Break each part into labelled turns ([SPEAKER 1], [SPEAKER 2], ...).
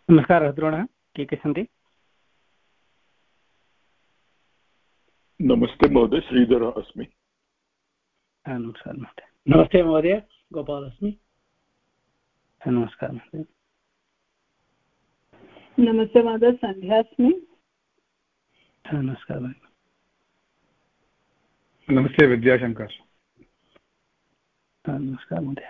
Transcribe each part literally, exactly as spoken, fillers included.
[SPEAKER 1] नमस्कारः द्रोणः, के के सन्ति?
[SPEAKER 2] नमस्ते महोदय, श्रीधरः अस्मि।
[SPEAKER 1] नमस्कारः महोदय। नमस्ते महोदय, गोपालः अस्मि। नमस्कारः महोदय।
[SPEAKER 3] नमस्ते महोदय, सन्ध्या अस्मि।
[SPEAKER 1] नमस्कारः।
[SPEAKER 4] नमस्ते विद्याशङ्कर।
[SPEAKER 1] नमस्कारः महोदय।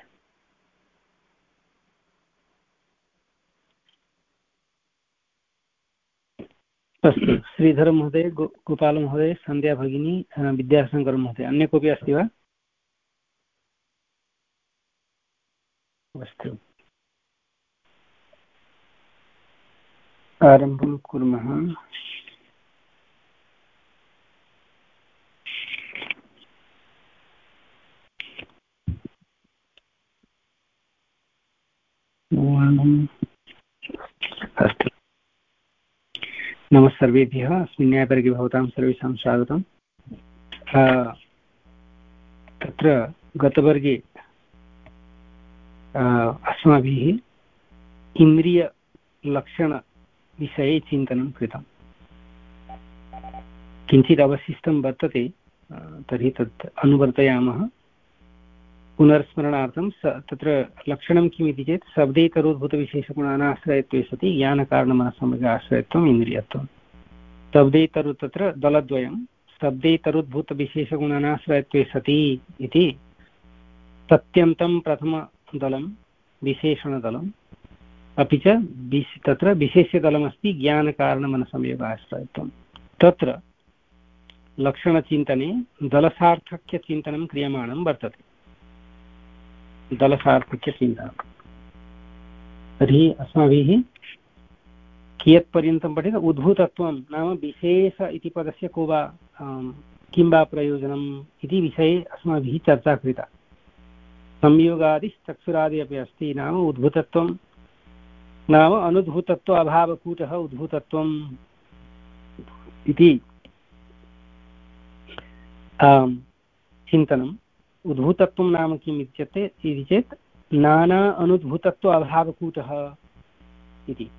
[SPEAKER 1] अस्तु, श्रीधर महोदय, गो गोपाल महोदय, सन्ध्या भगिनी, विद्याशङ्कर महोदय, अन्य कोऽपि अस्ति वा? अस्तु, आरम्भं कुर्मः। अस्तु, नमः सर्वेभ्यः। अस्मिन् न्यायवर्गे भवतां सर्वेषां स्वागतम्। तत्र गतवर्गे अस्माभिः इन्द्रियलक्षणविषये चिन्तनं कृतं। किञ्चित् अवशिष्टं वर्तते, तर्हि तत् अनुवर्तयामः। पुनर्स्मरणार्थं स तत्र लक्षणं किमिति चेत् शब्देतरोद्भूतविशेषगुणानाश्रयत्वे सति ज्ञानकारणमनसम्यगाश्रयत्वम् इन्द्रियत्वं। शब्देतरु तत्र दलद्वयं, शब्देतरोद्भूतविशेषगुणानाश्रयत्वे सति इति सत्यन्तं प्रथमदलं विशेषणदलम्, अपि च विश तत्र विशेष्यदलमस्ति ज्ञानकारणमनसंयोगाश्रयत्वं। तत्र लक्षणचिन्तने दलसार्थक्यचिन्तनं क्रियमाणं वर्तते। दलसार्थक्यचिन्तनं तर्हि अस्माभिः कियत्पर्यन्तं पठितम्? उद्भूतत्वं नाम विशेष इति पदस्य को वा किं वा प्रयोजनम् इति विषये अस्माभिः चर्चा कृता। संयोगादिश्चक्षुरादि अपि अस्ति। नाम उद्भूतत्वं नाम अनुद्भूतत्व अभावकूटः उद्भूतत्वम् इति चिन्तनम्। उद्भूतत्वं नाम किम् इत्युक्ते इति चेत् नाना अनुद्भूतत्व अभावकूटः इति।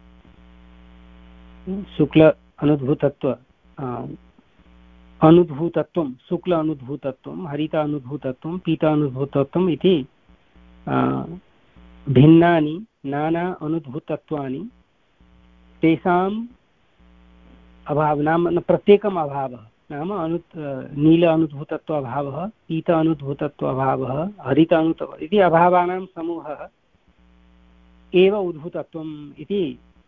[SPEAKER 1] शुक्ल अनुद्भूतत्व अनुद्भूतत्वं, शुक्ल अनुद्भूतत्वं, हरित अनुद्भूतत्वं, पीत अनुद्भूतत्वम् इति भिन्नानि नाना अनुद्भूतत्वानि, तेषाम् अभावः नाम प्रत्येकम् अभावः नाम अनु नील अनुद्भूतत्व अभावः, पीत अनुद्भूतत्व अभावः, हरित अनुद्भूत इति अभावानां समूहः एव उद्भूतत्वम् इति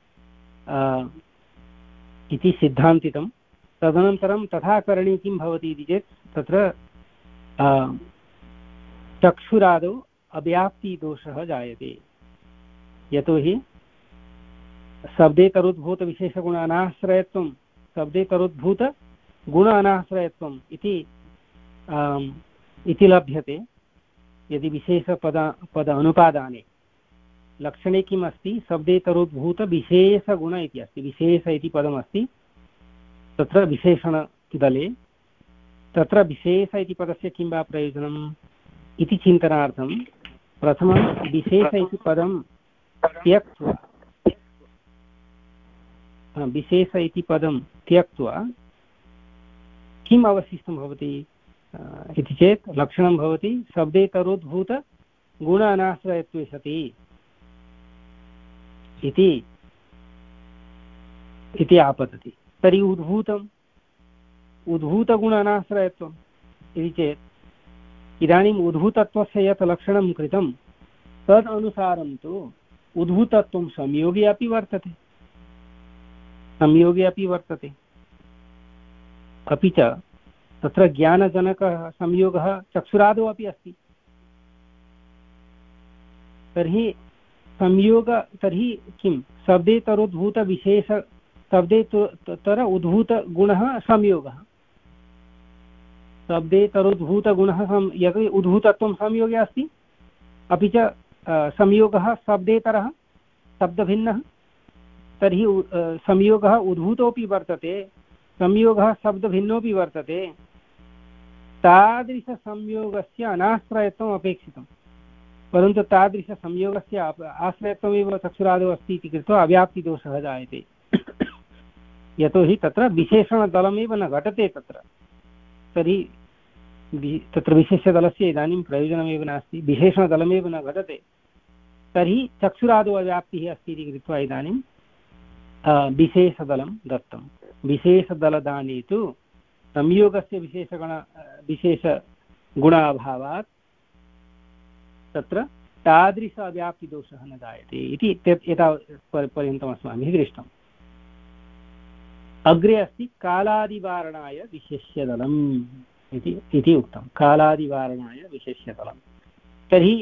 [SPEAKER 1] इति सिद्धान्तितं। तदनन्तरं तथा करणे किं भवति इति चेत् तत्र चक्षुरादौ अव्याप्तिदोषः जायते। यतोहि शब्देतरोद्भूतविशेषगुणानाश्रयत्वं शब्देतरोद्भूतगुणानाश्रयत्वम् इति इति लभ्यते यदि विशेषपद पद अनुपादाने। लक्षणे किम् अस्ति? शब्देतरोद्भूतविशेषगुण इति अस्ति। विशेष इति पदमस्ति तत्र विशेषणदले। तत्र विशेष इति पदस्य किं वा प्रयोजनम् इति चिन्तनार्थं प्रथमं विशेष इति पदं त्यक्त्वा विशेष इति पदं त्यक्त्वा किम् अवशिष्टं भवति इति चेत् लक्षणं भवति शब्देतरोद्भूतगुणानाश्रयत्वे सति इति इति आपतति। तर्हि उद्भूतम् उद्भूतगुणानाश्रयत्वम् इति चेत् इदानीम् उद्भूतत्वस्य यत् लक्षणं कृतं तद् अनुसारं तु उद्भूतत्वं संयोगे अपि वर्तते संयोगे अपि वर्तते अपि च तत्र ज्ञानजनकः संयोगः चक्षुरादौ अपि अस्ति। तर्हि संयोग तर्हि किं? शब्देतरोद्भूतविशेष शब्देतर उद्भूतगुणः संयोगः। शब्देतरोद्भूतगुणः यदि उद्भूतत्वं संयोगे अस्ति, अपि च संयोगः शब्देतरः शब्दभिन्नः, तर्हि संयोगः उद्भूतोऽपि वर्तते, संयोगः शब्दभिन्नोऽपि वर्तते। तादृशसंयोगस्य अनाश्रयत्वम् अपेक्षितम्। परन्तु तादृशसंयोगस्य आश्रयत्वमेव चक्षुरादौ अस्ति इति कृत्वा अव्याप्तिदोषः जायते। यतोहि तत्र विशेषणदलमेव न घटते तत्र, तर्हि तत्र विशेषदलस्य इदानीं प्रयोजनमेव नास्ति, विशेषणदलमेव न घटते, तर्हि चक्षुरादौ अव्याप्तिः अस्ति इति कृत्वा इदानीं विशेषदलं दत्तं। विशेषदलदाने तु संयोगस्य विशेषगण विशेषगुणाभावात् तत्र तादृश अव्याप्तिदोषः न जायते इति एतावत् पर्यन्तम् अस्माभिः दृष्टम्। अग्रे अस्ति कालादिवारणाय विशेष्यदलम् इति उक्तं। कालादिवारणाय विशेष्यदलं तर्हि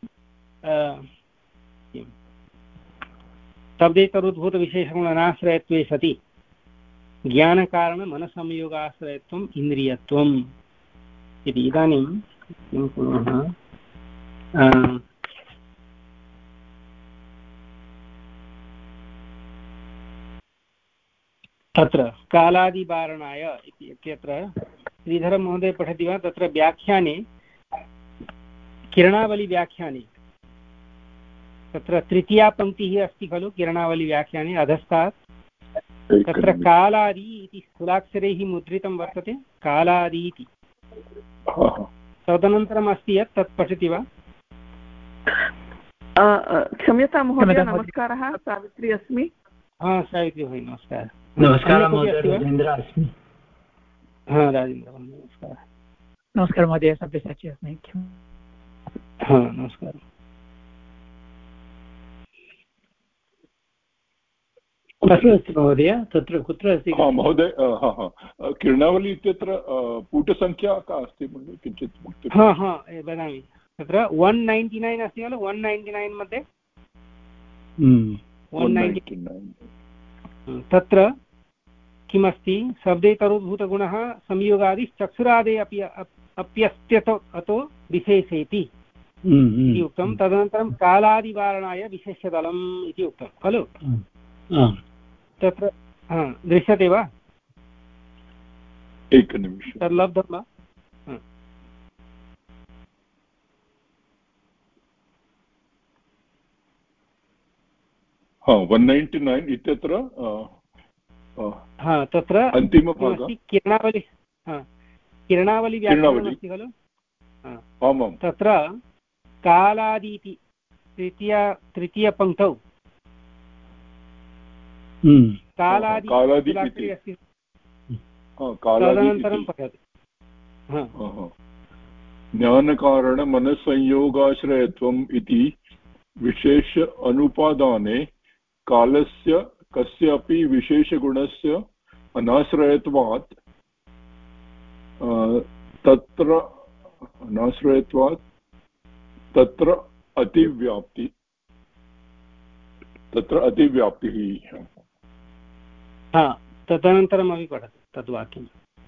[SPEAKER 1] शब्देतरोद्भूतविशेषगुणाश्रयत्वे सति ज्ञानकारणमनसंयोगाश्रयत्वम् इन्द्रियत्वम् इति। इदानीं किं कुर्मः, तत्र कालादिवारणाय इत्यत्र श्रीधरमहोदय पठति वा? तत्र व्याख्याने किरणावलिव्याख्याने तत्र तृतीया पङ्क्तिः अस्ति खलु किरणावलिव्याख्याने अधस्तात्, तत्र कालादि इति स्थूलाक्षरैः मुद्रितं वर्तते, कालादि इति। तदनन्तरम् अस्ति यत् तत् पठति वा?
[SPEAKER 3] क्षम्यतां महोदय, नमस्कारः, सावित्री अस्मि।
[SPEAKER 1] हा सावित्री भगिनी नमस्कारः।
[SPEAKER 2] नमस्कारः महोदय, राजेन्द्र अस्मि।
[SPEAKER 1] हा राजेन्द्र नमस्कारः।
[SPEAKER 2] नमस्कारः महोदय, सब्यसाची अस्मि।
[SPEAKER 1] हा नमस्कारः।
[SPEAKER 4] कुत्र अस्ति महोदय, तत्र कुत्र अस्ति
[SPEAKER 5] महोदय? किरणावली इत्यत्र पुटसङ्ख्या का अस्ति किञ्चित्?
[SPEAKER 1] हा हा वदामि, तत्र वन् नैन्टि नैन् अस्ति खलु, वन् नैन्टि नैन् मध्ये वन् नैन्टि नैन् तत्र किमस्ति? शब्देतरोद्भूतगुणः संयोगादिश्चक्षुरादे अपि अप्यस्त्यतो अतो विशेषेति इति उक्तं। तदनन्तरं कालादिवारणाय विशेष्यदलम् इति उक्तं खलु। तत्र हा दृश्यते वा?
[SPEAKER 5] एकनिमिषं,
[SPEAKER 1] तद्लब्धं वा?
[SPEAKER 5] हा वन् नैन्टि नैन् इत्यत्र
[SPEAKER 1] हा तत्र
[SPEAKER 5] अन्तिमभागः
[SPEAKER 1] किरणावली, हा किरणावली व्याख्यानमस्ति खलु।
[SPEAKER 5] आमां
[SPEAKER 1] तत्र कालादि इति तृतीया तृतीयपङ्क्तौ कालादि अस्ति, तदनन्तरं पठति
[SPEAKER 5] ज्ञानकारणमनसंयोगाश्रयत्वम् इति विशेष अनुपादाने कालस्य कस्यापि विशेषगुणस्य अनाश्रयत्वात् तत्र अनाश्रयत्वात् तत्र अतिव्याप्ति तत्र अतिव्याप्तिः।
[SPEAKER 1] हा तदनन्तरमपि पठतु तद्वाक्यं।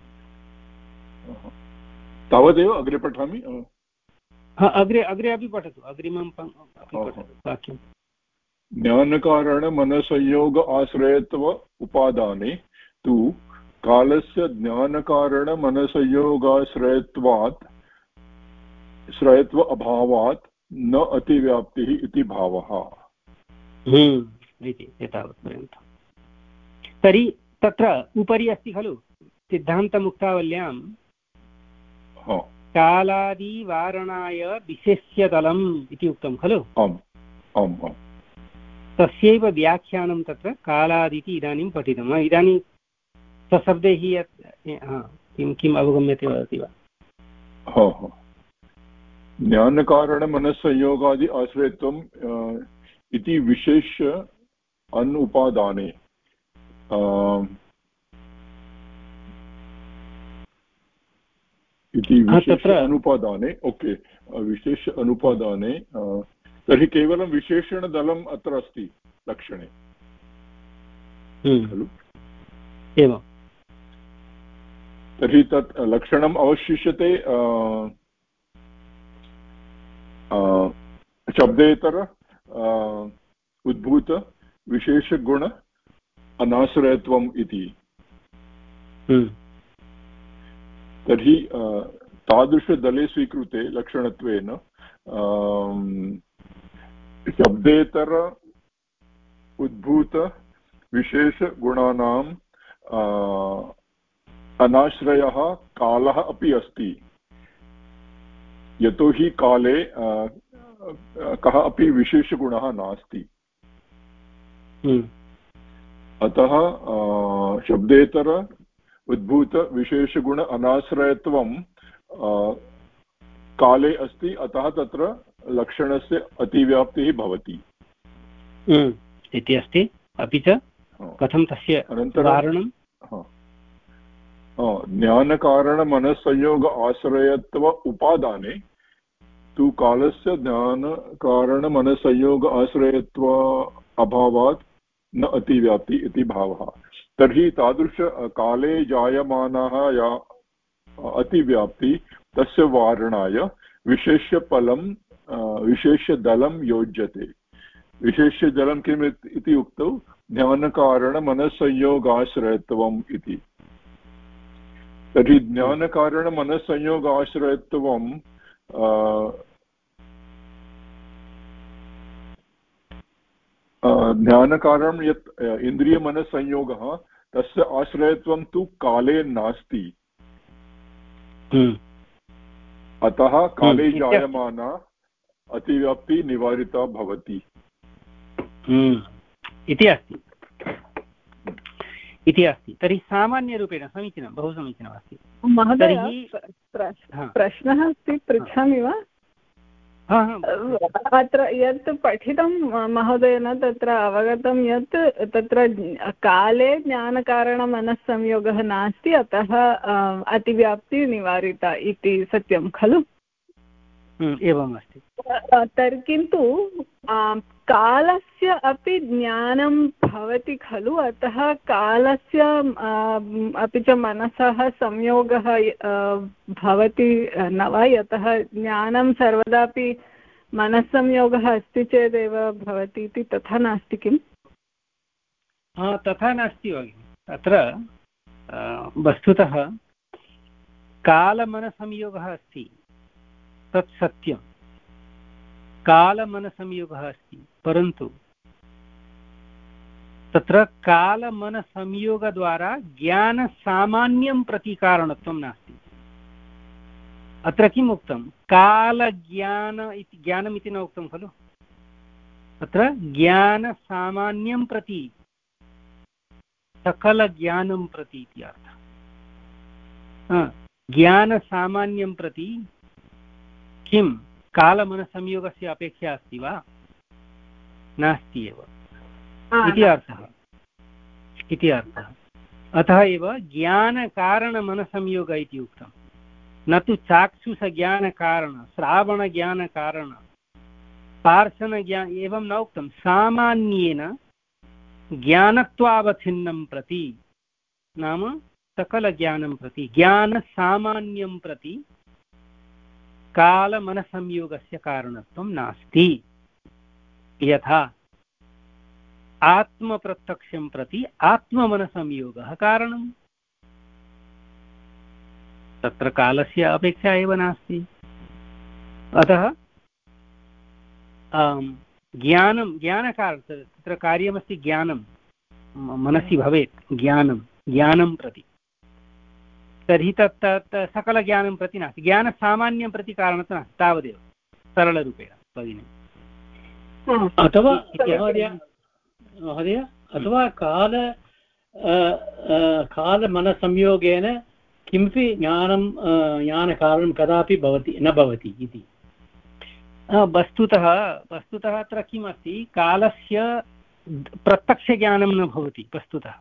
[SPEAKER 5] तावदेव अग्रे पठामि?
[SPEAKER 1] हा अग्रे अग्रे अपि पठतु, अग्रिमं वाक्यं।
[SPEAKER 5] ज्ञानकारणमनसंयोग आश्रयत्व उपादाने तु कालस्य ज्ञानकारणमनसंयोगाश्रयत्वात् श्रयत्व अभावात् न अतिव्याप्तिः इति भावः
[SPEAKER 1] इति एतावत्पर्यन्तम्। तर्हि तत्र उपरि अस्ति खलु सिद्धान्तमुक्तावल्यां कालादिवारणाय विशेष्यदलम् इति उक्तं खलु।
[SPEAKER 5] आम् आम् आम्
[SPEAKER 1] तस्यैव व्याख्यानं तत्र कालादिति इदानीं पठितम्। इदानीं सशब्दैः यत् किं किम् अवगम्यते वदति वा?
[SPEAKER 5] ज्ञानकारणमनसंयोगादि आश्रयत्वम् इति विशेष अनुपादाने इति विशेष अनुपादाने ओके विशेष अनुपादाने तर्हि केवलं विशेषणदलम् अत्र अस्ति लक्षणे खलु।
[SPEAKER 1] एवं
[SPEAKER 5] तर्हि तत् लक्षणम् अवशिष्यते शब्देतर उद्भूत विशेषगुण अनाश्रयत्वम् इति। तर्हि तादृशदले स्वीकृते लक्षणत्वेन शब्देतर उद्भूत विशेषगुणानाम् अनाश्रयः कालः अपि अस्ति, यतोहि काले कः अपि विशेषगुणः नास्ति। अतः शब्देतर उद्भूत विशेषगुण अनाश्रयत्वं काले अस्ति, अतः तत्र लक्षणस्य अतिव्याप्तिः भवति
[SPEAKER 1] इति अस्ति। अपि च कथं तस्य उदाहरणं?
[SPEAKER 5] ज्ञानकारणमनस्संयोग आश्रयत्व उपादाने तु कालस्य ज्ञानकारणमनस्संयोग आश्रयत्व अभावात् न अतिव्याप्ति इति भावः। तर्हि तादृश काले जायमानाः या अतिव्याप्ति तस्य वारणाय विशेष्यफलं विशेष्यदलं योज्यते। विशेष्यदलं किम् इति उक्तौ? ज्ञानकारणमनस्संयोगाश्रयत्वम् इति। तर्हि ज्ञानकारणमनस्संयोगाश्रयत्वं ज्ञानकारणं यत् इन्द्रियमनस्संयोगः तस्य आश्रयत्वं तु काले नास्ति, अतः काले जायमाना अतिव्याप्ति निवारिता भवति
[SPEAKER 1] इति अस्ति इति अस्ति। तर्हि सामान्यरूपेण समीचीनं, बहु समीचीनमस्ति
[SPEAKER 3] महोदय। प्रश्नः अस्ति, पृच्छामि वा? अत्र यत् पठितं महोदयेन तत्र अवगतं यत् तत्र काले ज्ञानकारणमनस्संयोगः नास्ति, अतः अतिव्याप्तिः निवारिता इति सत्यं खलु?
[SPEAKER 1] एवम् अस्ति।
[SPEAKER 3] तर्हि किन्तु कालस्य अपि ज्ञानं भवति खलु, अतः कालस्य अपि च मनसः संयोगः भवति न वा? यतः ज्ञानं सर्वदापि मनस्संयोगः अस्ति चेदेव भवति इति तथा नास्ति किम्?
[SPEAKER 1] तथा नास्ति भगिनि। अत्र वस्तुतः कालमनसंयोगः अस्ति, तत् सत्यं। कालमनसंयोगः अस्ति, परन्तु तत्र कालमनसंयोगद्वारा ज्ञानसामान्यं प्रति कारणत्वं नास्ति। अत्र किम् उक्तं? कालज्ञान इति ज्ञानम् इति न उक्तं खलु। अत्र ज्ञानसामान्यं प्रति, सकलज्ञानं प्रति इति अर्थः। ज्ञानसामान्यं प्रति किं कालमनसंयोगस्य अपेक्षा अस्ति वा? नास्ति एव इति अर्थः इति अर्थः। अतः एव ज्ञानकारणमनसंयोग इति उक्तं, न तु चाक्षुषज्ञानकारण, श्रावणज्ञानकारण, पार्शनज्ञान एवं न उक्तं। सामान्येन ज्ञानत्वावच्छिन्नं प्रति, नाम सकलज्ञानं प्रति, ज्ञानसामान्यं प्रति कालमनसंयोगस्य कारणत्वं नास्ति। यथा आत्मप्रत्यक्षं प्रति आत्ममनसंयोगः कारणम्, तत्र कालस्य अपेक्षा एव नास्ति। अतः ज्ञानं ज्ञानकारण, तत्र कार्यमस्ति ज्ञानं मनसि भवेत्, ज्ञानं ज्ञानं प्रति, तर्हि तत् तत् सकलज्ञानं प्रति नास्ति, ज्ञानसामान्यं प्रति कारणत्वं नास्ति, तावदेव सरलरूपेण भगिनि।
[SPEAKER 4] अथवा महोदय अथवा काल कालमनसंयोगेन किमपि ज्ञानं ज्ञानकारणं कदापि भवति न भवति इति।
[SPEAKER 1] वस्तुतः वस्तुतः अत्र किम् अस्ति? कालस्य प्रत्यक्षज्ञानं न भवति। वस्तुतः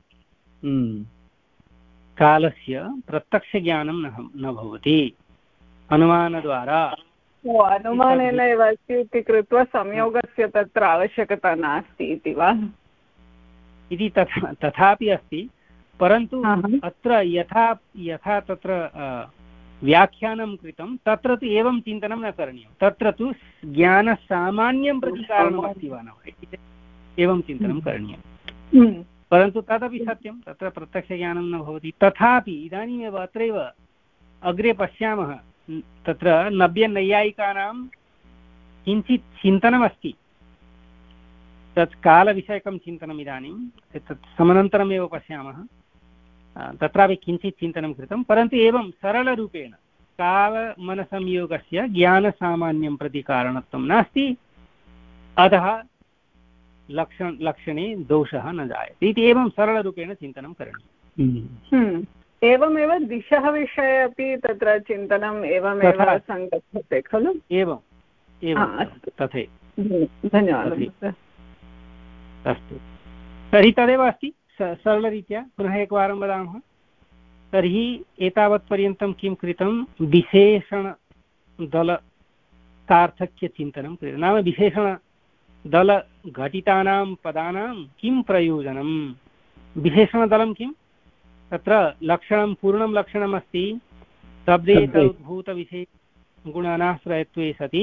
[SPEAKER 1] कालस्य प्रत्यक्षज्ञानं न भवति, अनुमानद्वारा।
[SPEAKER 3] अनुमानेन एव अस्ति इति कृत्वा संयोगस्य तत्र आवश्यकता नास्ति इति वा?
[SPEAKER 1] इति तथा तथापि अस्ति, परन्तु अत्र यथा यथा तत्र व्याख्यानं कृतं तत्र तु एवं चिन्तनं न करणीयं। तत्र तु ज्ञानसामान्यं प्रति कारणमस्ति वा न वा एवं चिन्तनं करणीयं। परन्तु तदपि सत्यं, तत्र प्रत्यक्षज्ञानं न भवति। तथापि इदानीमेव अत्रैव अग्रे पश्यामः, तत्र नव्यनैयायिकानां किञ्चित् चिन्तनमस्ति, तत् कालविषयकं चिन्तनम् इदानीम् तत् समनन्तरमेव पश्यामः। तत्रापि किञ्चित् चिन्तनं कृतं, परन्तु एवं सरलरूपेण कालमनसंयोगस्य ज्ञानसामान्यं प्रति कारणत्वं नास्ति, अतः लक्षण लक्षणे दोषः न जायते इति एवं सरलरूपेण चिन्तनं करणीयम्।
[SPEAKER 3] एवमेव दिशः विषये अपि तत्र चिन्तनम् एवमेव सङ्गच्छते खलु?
[SPEAKER 1] एवम् एवं तथैव।
[SPEAKER 3] धन्यवादः।
[SPEAKER 1] अस्तु, तर्हि तदेव अस्ति सरलरीत्या। पुनः एकवारं वदामः। तर्हि एतावत्पर्यन्तं किं कृतं, विशेषणदलसार्थक्यचिन्तनं कृतं। नाम विशेषणदलघटितानां पदानां किं प्रयोजनं, विशेषणदलं किं, तत्र लक्षणं पूर्णं लक्षणमस्ति शब्दे तद्भूतविशेषगुणानाश्रयत्वे सति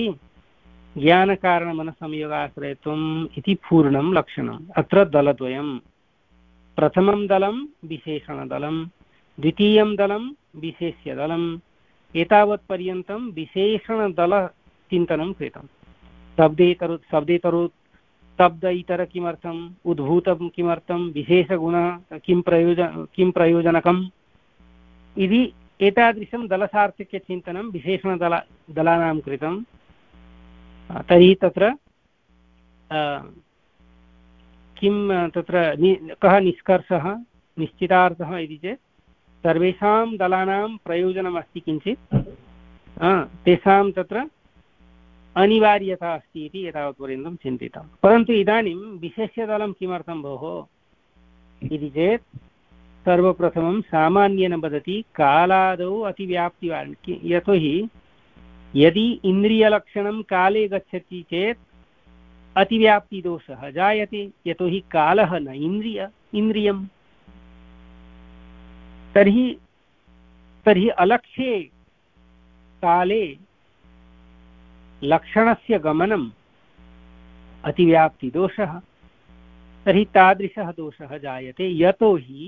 [SPEAKER 1] ज्ञानकारणमनसंयोगाश्रयत्वम् इति पूर्णं लक्षणम्। अत्र दलद्वयं, प्रथमं दलं विशेषणदलं, द्वितीयं दलं विशेष्यदलम्। एतावत्पर्यन्तं विशेषणदलचिन्तनं कृतं। शब्देतरु शब्देतरु शब्द इतर किमर्थम्, उद्भूतं किमर्थं, विशेषगुण किं प्रयोजन किं प्रयोजनकम् इति एतादृशं दलसार्थक्यचिन्तनं विशेषणदल दलानां कृतं। तर्हि तत्र किं तत्र कः निष्कर्षः निश्चितार्थः इति चेत् सर्वेषां दलानां प्रयोजनमस्ति किञ्चित्, तेषां तत्र अनिवार्यता अस्ति इति एतावत्पर्यन्तं चिन्तितं। परन्तु इदानीं विशेष्यदलं किमर्थं भोः इति चेत् सर्वप्रथमं सामान्येन वदति कालादौ अतिव्याप्तिवान्। यतोहि यदि इन्द्रियलक्षणं काले गच्छति चेत् अतिव्याप्तिदोषः जायते, यतोहि कालः न इन्द्रिय इन्द्रियम्। तर्हि तर्हि अलक्ष्ये काले लक्षणस्य गमनम् अतिव्याप्तिदोषः। तर्हि तादृशः दोषः जायते, यतोहि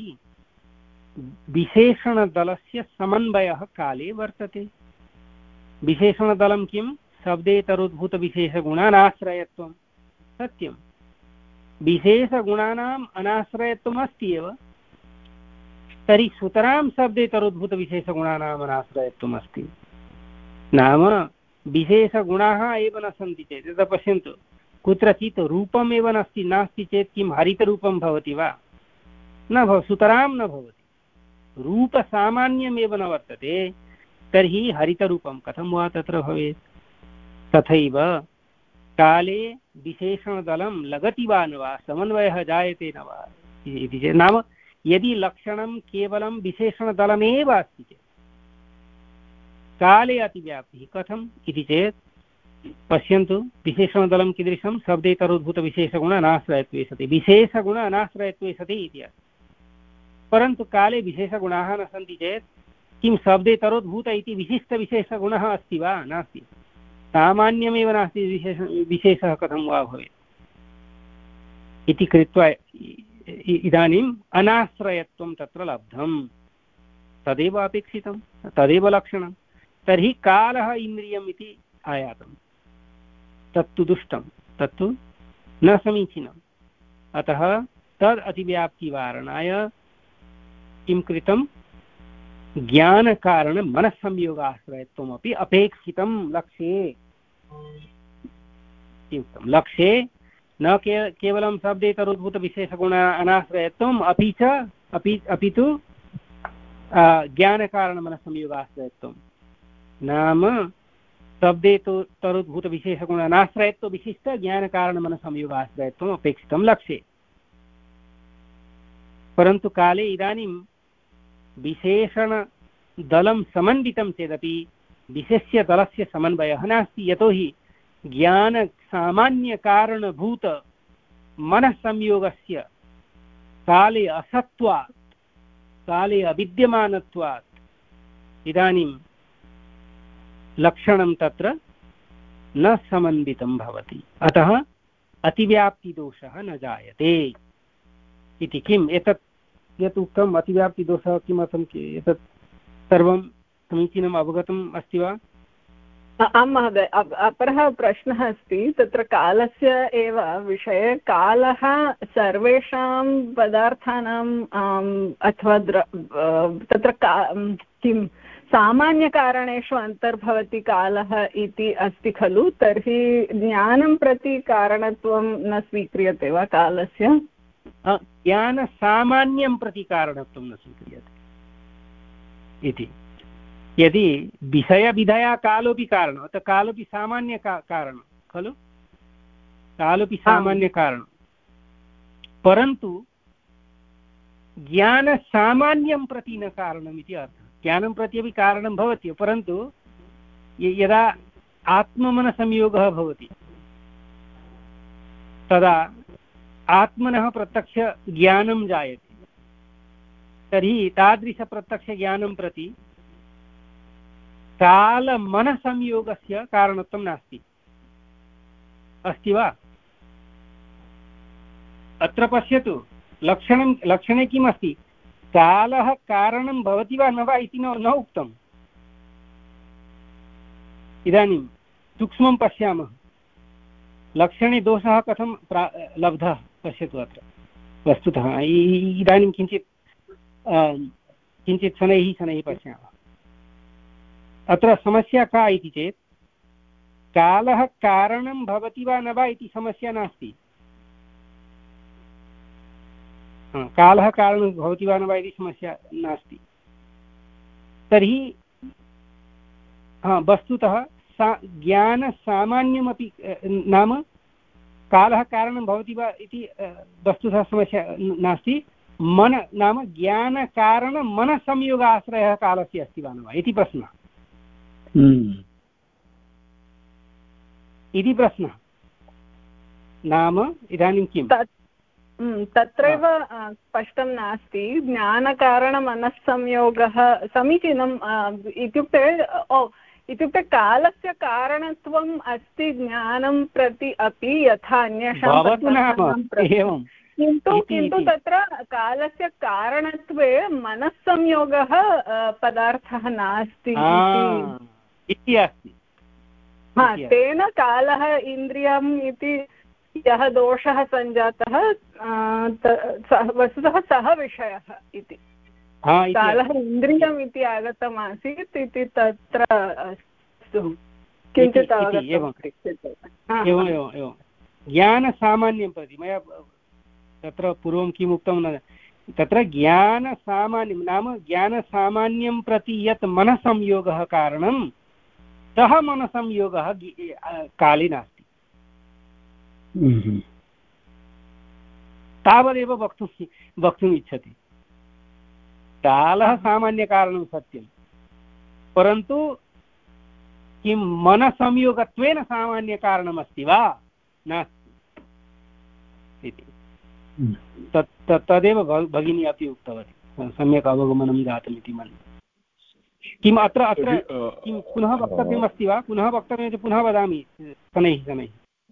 [SPEAKER 1] विशेषणदलस्य समन्वयः काले वर्तते। विशेषणदलं किं, शब्देतरोद्भूतविशेषगुणानाश्रयत्वं। सत्यं, विशेषगुणानाम् अनाश्रयत्वम् अस्ति एव, तर्हि सुतरां शब्देतरोद्भूतविशेषगुणानाम् अनाश्रयत्वम् अस्ति। नाम विशेषगुणाः एव न सन्ति चेत्, यदा पश्यन्तु कुत्रचित् रूपमेव नास्ति नास्ति चेत् किं हरितरूपं भवति वा? न भव सुतरां न भवति। रूपसामान्यमेव न वर्तते, तर्हि हरितरूपं कथं वा तत्र भवेत्? तथैव काले विशेषणदलं लगति वा न वा, समन्वयः जायते न वा इति चेत्, नाम यदि लक्षणं केवलं विशेषणदलमेव अस्ति चेत् काले अतिव्याप्तिः कथम् इति चेत् पश्यन्तु, विशेषणदलं कीदृशं, शब्देतरोद्भूतविशेषगुण अनाश्रयत्वे सति, विशेषगुण अनाश्रयत्वे सति इति अस्ति। परन्तु काले विशेषगुणाः न सन्ति चेत् किं शब्देतरोद्भूत इति विशिष्टविशेषगुणः अस्ति वा? नास्ति। सामान्यमेव नास्ति, विशेष विशेषः कथं वा भवेत् इति कृत्वा इदानीम् अनाश्रयत्वं तत्र लब्धं, तदेव अपेक्षितं, तदेव लक्षणं। तर्हि कालः इन्द्रियम् इति आयातं, तत्तु दुष्टं, तत्तु न समीचीनम्। अतः तद् अतिव्याप्तिवारणाय किं कृतं, ज्ञानकारणमनस्संयोगाश्रयत्वमपि अपेक्षितं लक्ष्ये। किमुक्तं, लक्ष्ये न के केवलं शब्देतरोद्भूतविशेषगुण अनाश्रयत्वम्, अपि च अपि अपि तु ज्ञानकारणमनस्संयोगाश्रयत्वं। नाम शब्देतरोद्भूतविशेषगुण अनाश्रयत्व विशिष्ट ज्ञानकारणमनस्संयोगाश्रयत्वम् अपेक्षितं लक्ष्ये। परन्तु काले इदानीं विशेषणदलं समन्वितं चेदपि विशेष्यदलस्य समन्वयः नास्ति, यतोहि ज्ञानसामान्यकारणभूत मनःसंयोगस्य काले असत्वात्, काले अविद्यमानत्वात् इदानीं लक्षणं तत्र न समन्वितं भवति। अतः अतिव्याप्तिदोषः न जायते इति। किम् एतत् यत् उक्तम् अतिव्याप्तिदोषः किमर्थम्, एतत् सर्वं समीचीनम् अवगतम् अस्ति वा?
[SPEAKER 3] आं महोदय, अपरः प्रश्नः अस्ति तत्र कालस्य एव विषये। कालः सर्वेषां पदार्थानाम् अथवा द्र तत्र का किं सामान्यकारणेषु अन्तर्भवति कालः इति अस्ति खलु। तर्हि ज्ञानं प्रति कारणत्वं न स्वीक्रियते वा कालस्य?
[SPEAKER 1] ज्ञानसामान्यं प्रति कारणत्वं न स्वीक्रियते इति। यदि विषयविधया कालोऽपि कारणं, अतः कालोऽपि सामान्य कारणं खलु, कालोऽपि सामान्यकारणं, परन्तु ज्ञानसामान्यं प्रति न कारणम् इति अर्थः। ज्ञानं प्रति अपि कारणं भवति, परन्तु यदा आत्ममनसंयोगः भवति तदा आत्मनः प्रत्यक्षज्ञानं जायते, तर्हि तादृशप्रत्यक्षज्ञानं प्रति कालमनसंयोगस्य कारणत्वं नास्ति। अस्ति वा? अत्र पश्यतु, लक्षणं लक्षणे किम् अस्ति? कालः कारणं भवति वा न वा इति न न उक्तम्। इदानीं सूक्ष्मं पश्यामः, लक्षणे दोषः कथं प्रा लब्धः पश्यतु। अत्र वस्तुतः इदानीं किञ्चित् किञ्चित् शनैः शनैः पश्यामः। अत्र समस्या का इति चेत् कालः कारणं भवति वा न वा इति समस्या नास्ति। कालः कारणं भवति वा न वा इति समस्या नास्ति। तर्हि हा वस्तुतः सा ज्ञानसामान्यमपि नाम कालः कारणं भवति वा इति वस्तुतः समस्या नास्ति। मन नाम ज्ञानकारणमनसंयोगाश्रयः कालस्य अस्ति वा न वा इति प्रश्नः इति प्रश्नः। नाम इदानीं किं
[SPEAKER 3] तत्रैव स्पष्टं नास्ति। ज्ञानकारणमनस्संयोगः समीचीनम् इत्युक्ते ओ इत्युक्ते कालस्य कारणत्वम् अस्ति ज्ञानं प्रति अपि यथा अन्येषां
[SPEAKER 1] एवं,
[SPEAKER 3] किन्तु किन्तु तत्र कालस्य कारणत्वे मनस्संयोगः पदार्थः नास्ति
[SPEAKER 1] इति अस्ति।
[SPEAKER 3] हा, तेन कालः इन्द्रियम् इति यः दोषः सञ्जातः वस्तुतः सः विषयः इति। कालः इन्द्रियम् इति आगतमासीत् इति तत्र किञ्चित्
[SPEAKER 1] ज्ञानसामान्यं प्रति मया तत्र पूर्वं किम् उक्तं न, तत्र ज्ञानसामान्यं नाम ज्ञानसामान्यं प्रति यत् मनसंयोगः कारणं सः मनसंयोगः काले नास्ति। तावदेव वक्तुं वक्तुम् इच्छति। कालः सामान्यकारणं सत्यं, परन्तु किं मनसंयोगत्वेन सामान्यकारणमस्ति वा नास्ति इति। तत् तदेव भगिनी अपि उक्तवती, सम्यक् अवगमनं जातमिति मन्ये। किम् अत्र अत्र किं पुनः वक्तव्यमस्ति वा? पुनः वक्तव्यं चेत् पुनः वदामि शनैः शनैः।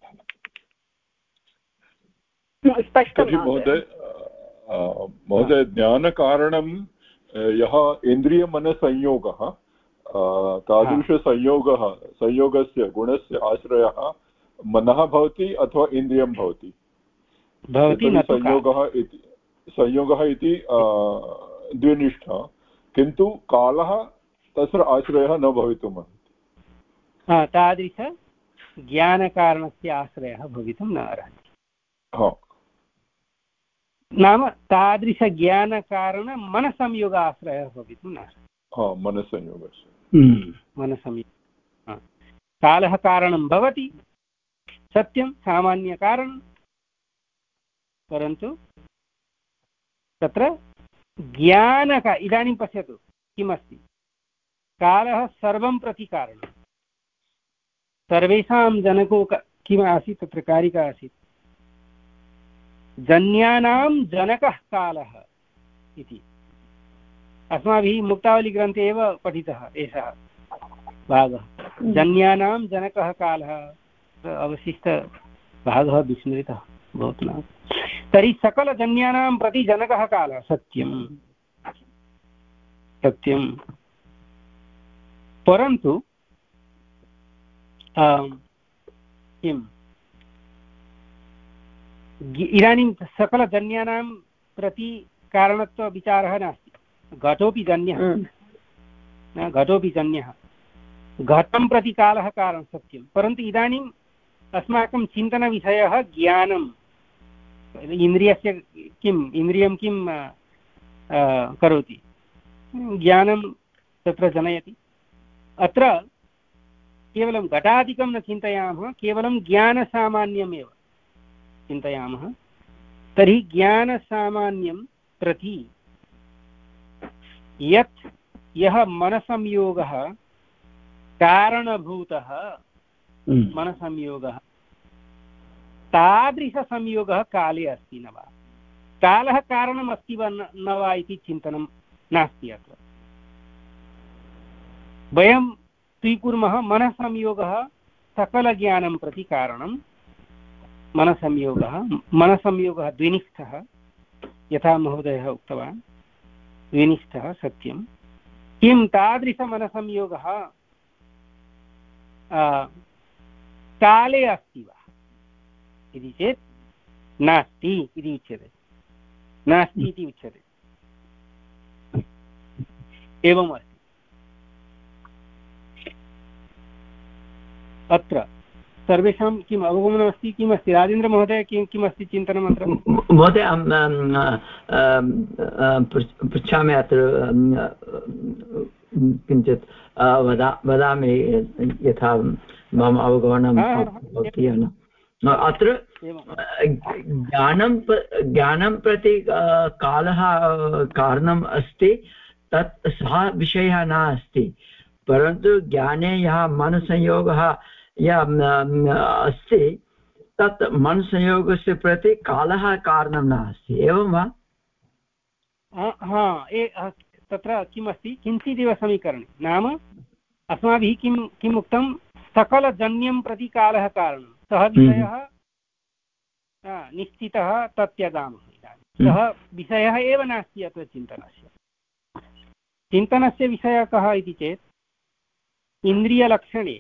[SPEAKER 5] महोदय महोदय ज्ञानकारणं यः इन्द्रियमनसंयोगः, तादृशसंयोगः संयोगस्य गुणस्य आश्रयः मनः भवति अथवा इन्द्रियं भवति। संयोगः इति संयोगः इति द्विनिष्ठा, किन्तु कालः तस्य आश्रयः न भवितुमर्हति।
[SPEAKER 1] तादृश ज्ञानकारणस्य आश्रयः भवितुं न अर्हति। नाम तादृशज्ञानकारण मनसंयोगाश्रयः भवितुं न अर्हति।
[SPEAKER 5] मनसंयोगस्य
[SPEAKER 1] मनसंयोग कालः कारणं भवति सत्यं, सामान्यकारणं, परन्तु तत्र ज्ञानका इदानीं पश्यतु किमस्ति। कालः सर्वं प्रति कारणं, सर्वेषां जनको किम् आसीत् तत्र कारिका आसीत्, जन्यानां जनकः कालः इति। अस्माभिः मुक्तावलीग्रन्थे एव पठितः एषः भागः, जन्यानां जनकः कालः। अवशिष्टभागः विस्मृतः भवतु न। तर्हि सकलजन्यानां प्रति जनकः कालः सत्यं सत्यं, परन्तु किम् इदानीं सकलजन्यानां प्रति कारणत्वविचारः नास्ति। घटोपि जन्यः घटोपि जन्यः घटं प्रति कालः कारणं सत्यं, परन्तु इदानीम् अस्माकं चिन्तनविषयः ज्ञानम्। इन्द्रियस्य किम् इन्द्रियं किं करोति, ज्ञानं तत्र जनयति। अत्र केवलं घटादिकं न चिन्तयामः, केवलं ज्ञानसामान्यमेव चिन्तयामः। तर्हि ज्ञानसामान्यं प्रति यत् यः मनसंयोगः कारणभूतः मनसंयोगः, तादृशसंयोगः काले अस्ति न वा, कालः कारणम् अस्ति वा न वा इति चिन्तनं नास्ति। अत्र वयं स्वीकुर्मः मनसंयोगः सकलज्ञानं प्रति कारणं, मनसंयोगः मनसंयोगः द्विनिष्ठः, यथा महोदयः उक्तवान् द्विनिष्ठः सत्यं। किं तादृशमनसंयोगः काले अस्ति वा इति चेत् नास्ति इति उच्यते, नास्ति इति उच्यते। एवम् अस्ति। अत्र सर्वेषां किम् अवगमनमस्ति, किमस्ति राजेन्द्रमहोदय, किं किमस्ति चिन्तनम् अत्र?
[SPEAKER 2] महोदय पृच्छामि अत्र किञ्चित् वदा वदामि यथा मम अवगमनं भवति। अत्र ज्ञानं ज्ञानं प्रति कालः कारणम् अस्ति, तत् सः विषयः नास्ति, परन्तु ज्ञाने यः मनसंयोगः यः अस्ति तत् मनसंयोगस्य प्रति कालः कारणं नास्ति, एवं वा?
[SPEAKER 1] हा, तत्र किमस्ति किञ्चिदेव समीकरणे, नाम अस्माभिः किं किम् उक्तं, सकलजन्यं प्रति कालः कारणं, सः विषयः निश्चितः तत् त्यजामः। इदानीं सः विषयः एव नास्ति अत्र चिन्तनस्य। चिन्तनस्य विषयः कः इति चेत् इन्द्रियलक्षणे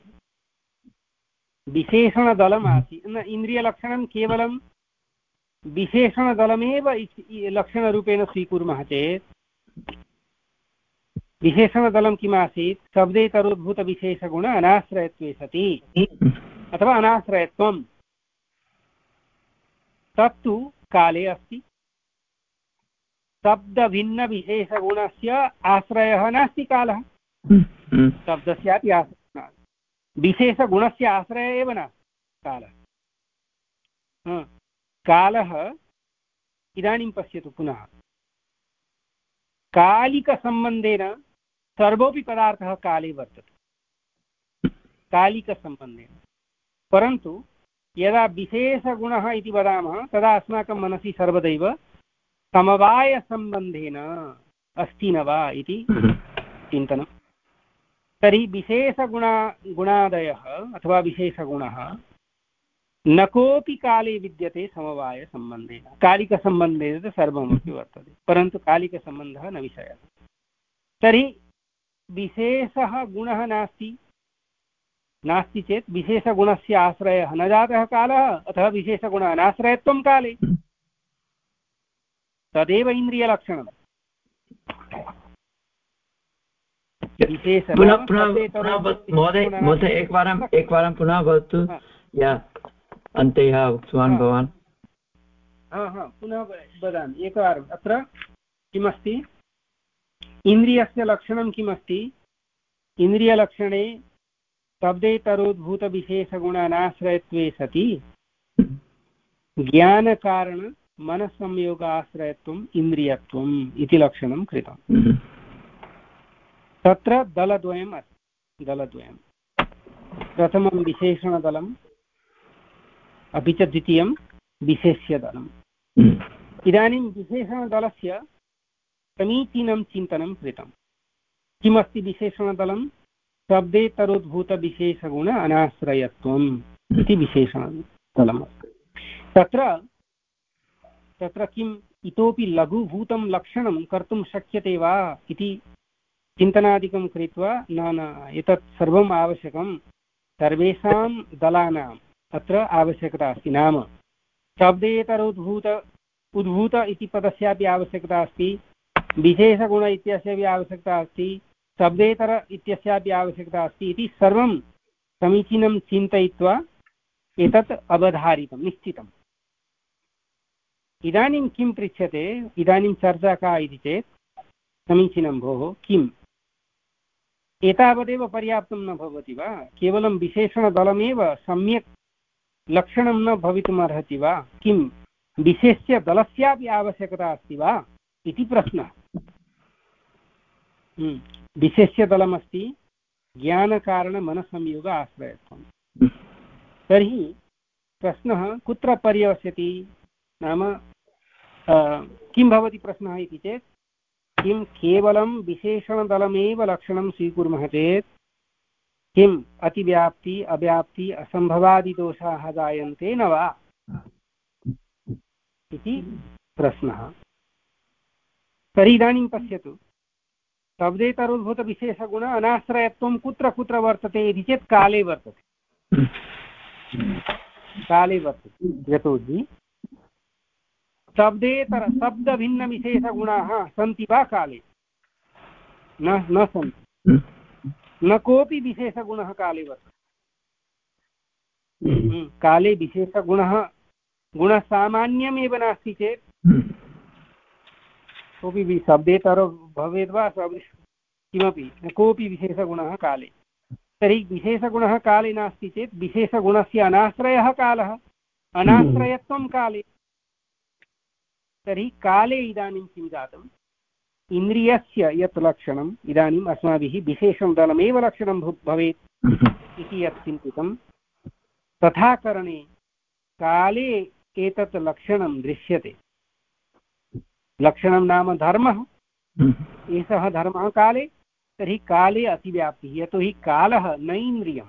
[SPEAKER 1] विशेषणदलम् आसीत्। न, इन्द्रियलक्षणं केवलं विशेषणदलमेव लक्षणरूपेण स्वीकुर्मः चेत् विशेषणदलं किमासीत्, शब्देतरोद्भूतविशेषगुण अनाश्रयत्वे सति अथवा अनाश्रयत्वं, तत्तु काले अस्ति। शब्दभिन्नविशेषगुणस्य आश्रयः नास्ति कालः, शब्दस्यापि आश्रयः नास्ति, विशेषगुणस्य आश्रयः एव नास्ति कालः। कालः इदानीं पश्यतु पुनः, कालिकसम्बन्धेन सर्वोऽपि पदार्थः काले वर्तते, कालिकसम्बन्धेन, परन्तु यदा विशेषगुणः इति वदामः तदा अस्माकं मनसि सर्वदैव समवायसम्बन्धेन अस्ति न वा इति चिन्तनं। तर्हि विशेषगुणा गुणादयः अथवा विशेषगुणः न कोऽपि काले विद्यते समवायसम्बन्धेन, कालिकसम्बन्धेन तु सर्वमपि वर्तते, परन्तु कालिकसम्बन्धः न विषयः। तर्हि विशेषः गुणः नास्ति नास्ति चेत् विशेषगुणस्य आश्रयः न जातः कालः, अतः विशेषगुणः अनाश्रयत्वं काले, तदेव इन्द्रियलक्षणम्।
[SPEAKER 2] पुनः पुनः महोदय महोदय एकवारम् एकवारं पुनः वदतु, या अन्ते यः उक्तवान् भवान्।
[SPEAKER 1] हा हा पुनः वदामि एकवारम्। अत्र किमस्ति, इन्द्रियस्य लक्षणं किमस्ति, इन्द्रियलक्षणे शब्देतरोद्भूतविशेषगुण अनाश्रयत्वे सति ज्ञानकारण मनसंयोगाश्रयत्वम् इन्द्रियत्वम् इति लक्षणं कृतम्। तत्र दलद्वयम् अस्ति, दलद्वयं, प्रथमं विशेषणदलम् अपि च द्वितीयं विशेष्यदलम्। इदानीं विशेषणदलस्य समीचीनं चिन्तनं कृतं। किमस्ति विशेषणदलं, शब्देतरोद्भूतविशेषगुण अनाश्रयत्वम् इति विशेषणदलम्। तत्र तत्र किम् इतोपि लघुभूतं लक्षणं कर्तुं शक्यते वा इति चिन्तनादिकं कृत्वा, न न एतत् सर्वम् आवश्यकं, सर्वेषां दलानाम् अत्र आवश्यकता अस्ति। नाम शब्देतरोद्भूत उद्भूत इति पदस्यापि आवश्यकता अस्ति, विशेषगुण इत्यस्यापि आवश्यकता अस्ति, शब्देतर इत्यस्यापि आवश्यकता अस्ति इति सर्वं समीचीनं चिन्तयित्वा एतत् अवधारितं निश्चितम्। इदानीं किं पृच्छ्यते, इदानीं चर्चा का इति चेत् समीचीनं भोः, किम् एतावदेव पर्याप्तं न भवति वा? केवलं विशेषणदलमेव सम्यक् लक्षणं न भवितुमर्हति वा? किं विशेष्य दलस्यापि आवश्यकता अस्ति वा इति प्रश्नः। विशेष्य दलमस्ति ज्ञानकारणमनसंयोग आश्रयत्वं। तर्हि प्रश्नः कुत्र पर्यवस्यति? नाम किं भवति प्रश्नः इति चेत्, किं केवलं विशेषणदलमेव लक्षणं स्वीकुर्मः चेत् किम् अतिव्याप्ति अव्याप्ति असम्भवादिदोषाः जायन्ते न वा इति प्रश्नः। तर्हि इदानीं पश्यतु, शब्देतरोद्भूतविशेषगुण अनाश्रयत्वं कुत्र कुत्र वर्तते इति चेत् काले वर्तते। काले वर्तते यतोहि शब्देतर शब्दभिन्नविशेषगुणाः सन्ति वा काले? न न सन्ति। न कोऽपि विशेषगुणः काले वर्तते। काले विशेषगुणः गुणसामान्यमेव नास्ति चेत् कोऽपि शब्देतरो भवेद् वा किमपि कोऽपि विशेषगुणः काले। तर्हि विशेषगुणः काले नास्ति चेत् विशेषगुणस्य अनाश्रयः कालः, अनाश्रयत्वं काले। तर्हि काले इदानीं किं जातम्? इन्द्रियस्य यत् लक्षणम् इदानीम् अस्माभिः विशेषं दलमेव लक्षणं भवेत् इति यत् चिन्तितं, तथा करणे काले एतत् लक्षणं दृश्यते। लक्षणं नाम धर्मः, एषः धर्मः काले। तर्हि काले अतिव्याप्तिः, यतोहि कालः न इन्द्रियम्।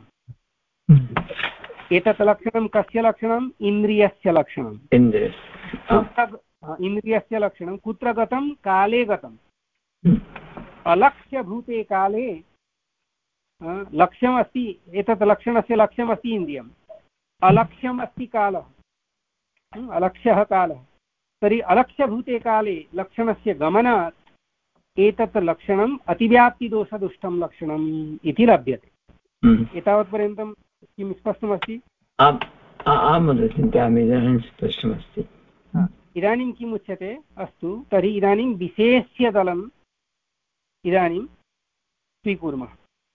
[SPEAKER 1] एतत् लक्षणं कस्य लक्षणम्? इन्द्रियस्य लक्षणम्। इन्द्रियस्य लक्षणं कुत्र गतं? काले गतम्। अलक्ष्यभूते काले लक्ष्यमस्ति, एतत् लक्षणस्य लक्ष्यमस्ति इन्द्रियम्, अलक्ष्यम् अस्ति कालः, अलक्ष्यः कालः। तर्हि अलक्ष्यभूते काले लक्षणस्य गमनात् एतत् लक्षणम् अतिव्याप्तिदोषदुष्टं लक्षणम् इति लभ्यते। एतावत्पर्यन्तं किं स्पष्टमस्ति?
[SPEAKER 2] आं महोदय, चिन्तयामि, इदानीं स्पष्टमस्ति।
[SPEAKER 1] इदानीं किम् उच्यते? अस्तु, तर्हि इदानीं विशेष्य दलम् इदानीं स्वीकुर्मः।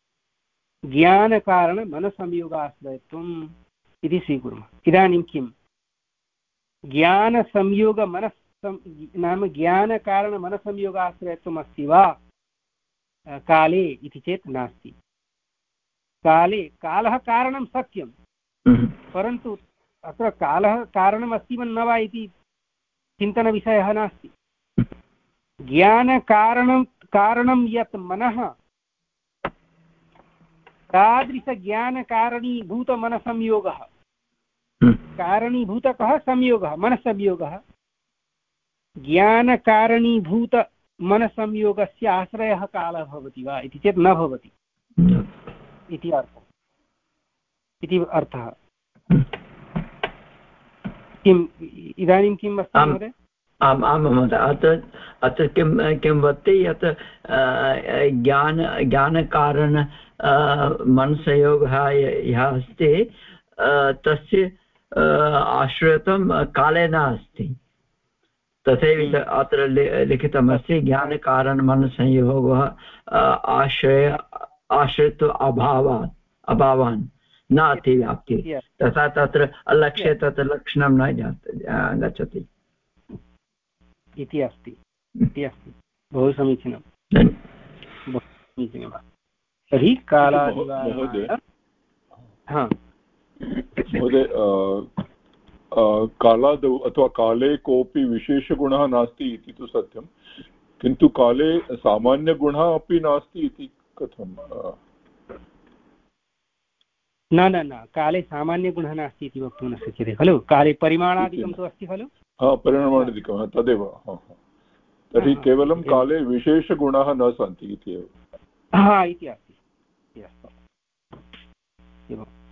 [SPEAKER 1] ज्ञानकारणमनसंयोगाश्रयत्वम् इति स्वीकुर्मः। इदानीं किं ज्ञानसंयोगमनस् नाम ज्ञानकारणमनसंयोगाश्रयत्वम् अस्ति वा काले इति चेत् नास्ति। काले कालः कारणं सत्यं, परन्तु अत्र कालः कारणमस्ति वा न वा इति चिन्तनविषयः नास्ति। ज्ञानकारणं कारणं यत् मनः, तादृशज्ञानकारणीभूतमनसंयोगः, कारणीभूतकः संयोगः, मनसंयोगः, ज्ञानकारणीभूतमनसंयोगस्य आश्रयः कालः भवति वा इति चेत् न भवति इति अर्थः इति अर्थः। किम् इदानीं किम् अस्ति महोदय?
[SPEAKER 2] आम् आं महोदय, अत्र अत्र किं किं वदति यत् ज्ञान ज्ञानकारण मनसंयोगः यः अस्ति तस्य आश्रयत्वं काले नास्ति। तथैव अत्र लिखितमस्ति ज्ञानकारणमनसंयोगः आश्रय आश्रयत्व अभावात् अभावान् न अतिव्याप्तिः। तथा तत्र अलक्ष्ये तत् लक्षणं न गच्छति
[SPEAKER 1] इति अस्ति इति अस्ति। बहु समीचीनं, बहु समीचीनं। तर्हि कालादिवारः
[SPEAKER 5] महोदय, कालादौ अथवा काले कोऽपि विशेषगुणः नास्ति इति तु सत्यं, किन्तु काले सामान्यगुणः अपि नास्ति इति कथं?
[SPEAKER 1] न न न काले सामान्यगुणः नास्ति इति वक्तुं न शक्यते खलु। काले परिमाणादिकं तु अस्ति खलु।
[SPEAKER 5] हा, परिमाणादिकं तदेव। तर्हि केवलं काले विशेषगुणाः न सन्ति इति एव।
[SPEAKER 1] हा इति अस्ति।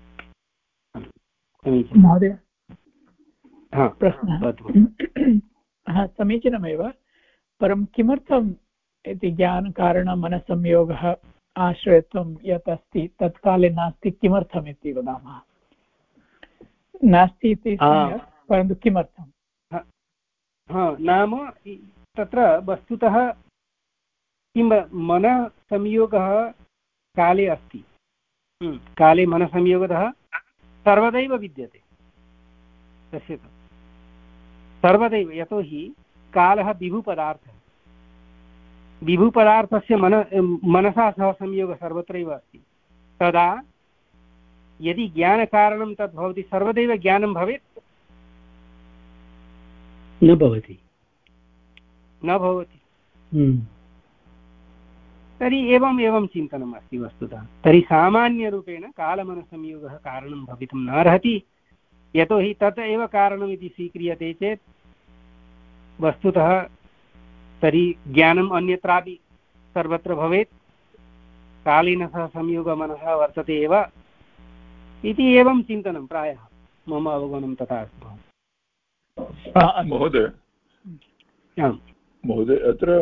[SPEAKER 1] समीचीनं
[SPEAKER 6] महोदय
[SPEAKER 1] प्रश्नः
[SPEAKER 6] समीचीनमेव परं किमर्थम् इति ज्ञानकारणमनसंयोगः आश्रयत्वं यत् अस्ति तत्काले नास्ति किमर्थम् इति वदामः नास्ति इति परन्तु किमर्थं
[SPEAKER 1] नाम तत्र वस्तुतः किं मनसंयोगः काले अस्ति काले मनसंयोगः सर्वदैव विद्यते पश्यतु सर्वदैव यतोहि कालः विभुपदार्थः विभुपदार्थस्य मन मनसा सह संयोगः सर्वत्रैव अस्ति तदा यदि ज्ञानकारणं तद् भवति सर्वदैव ज्ञानं भवेत्
[SPEAKER 4] न भवति
[SPEAKER 1] न भवति तर्हि एवम् एवं चिन्तनम् अस्ति वस्तुतः तर्हि सामान्यरूपेण कालमनसंयोगः कारणं भवितुं न अर्हति यतोहि तत् एव कारणमिति स्वीक्रियते चेत् वस्तुतः तर्हि ज्ञानम् अन्यत्रापि सर्वत्र भवेत् कालेन सह संयोगः मनसः वर्तते एव इति एवं चिन्तनं प्रायः मम अवगमनं तथा अस्ति
[SPEAKER 5] महोदय महोदय अत्र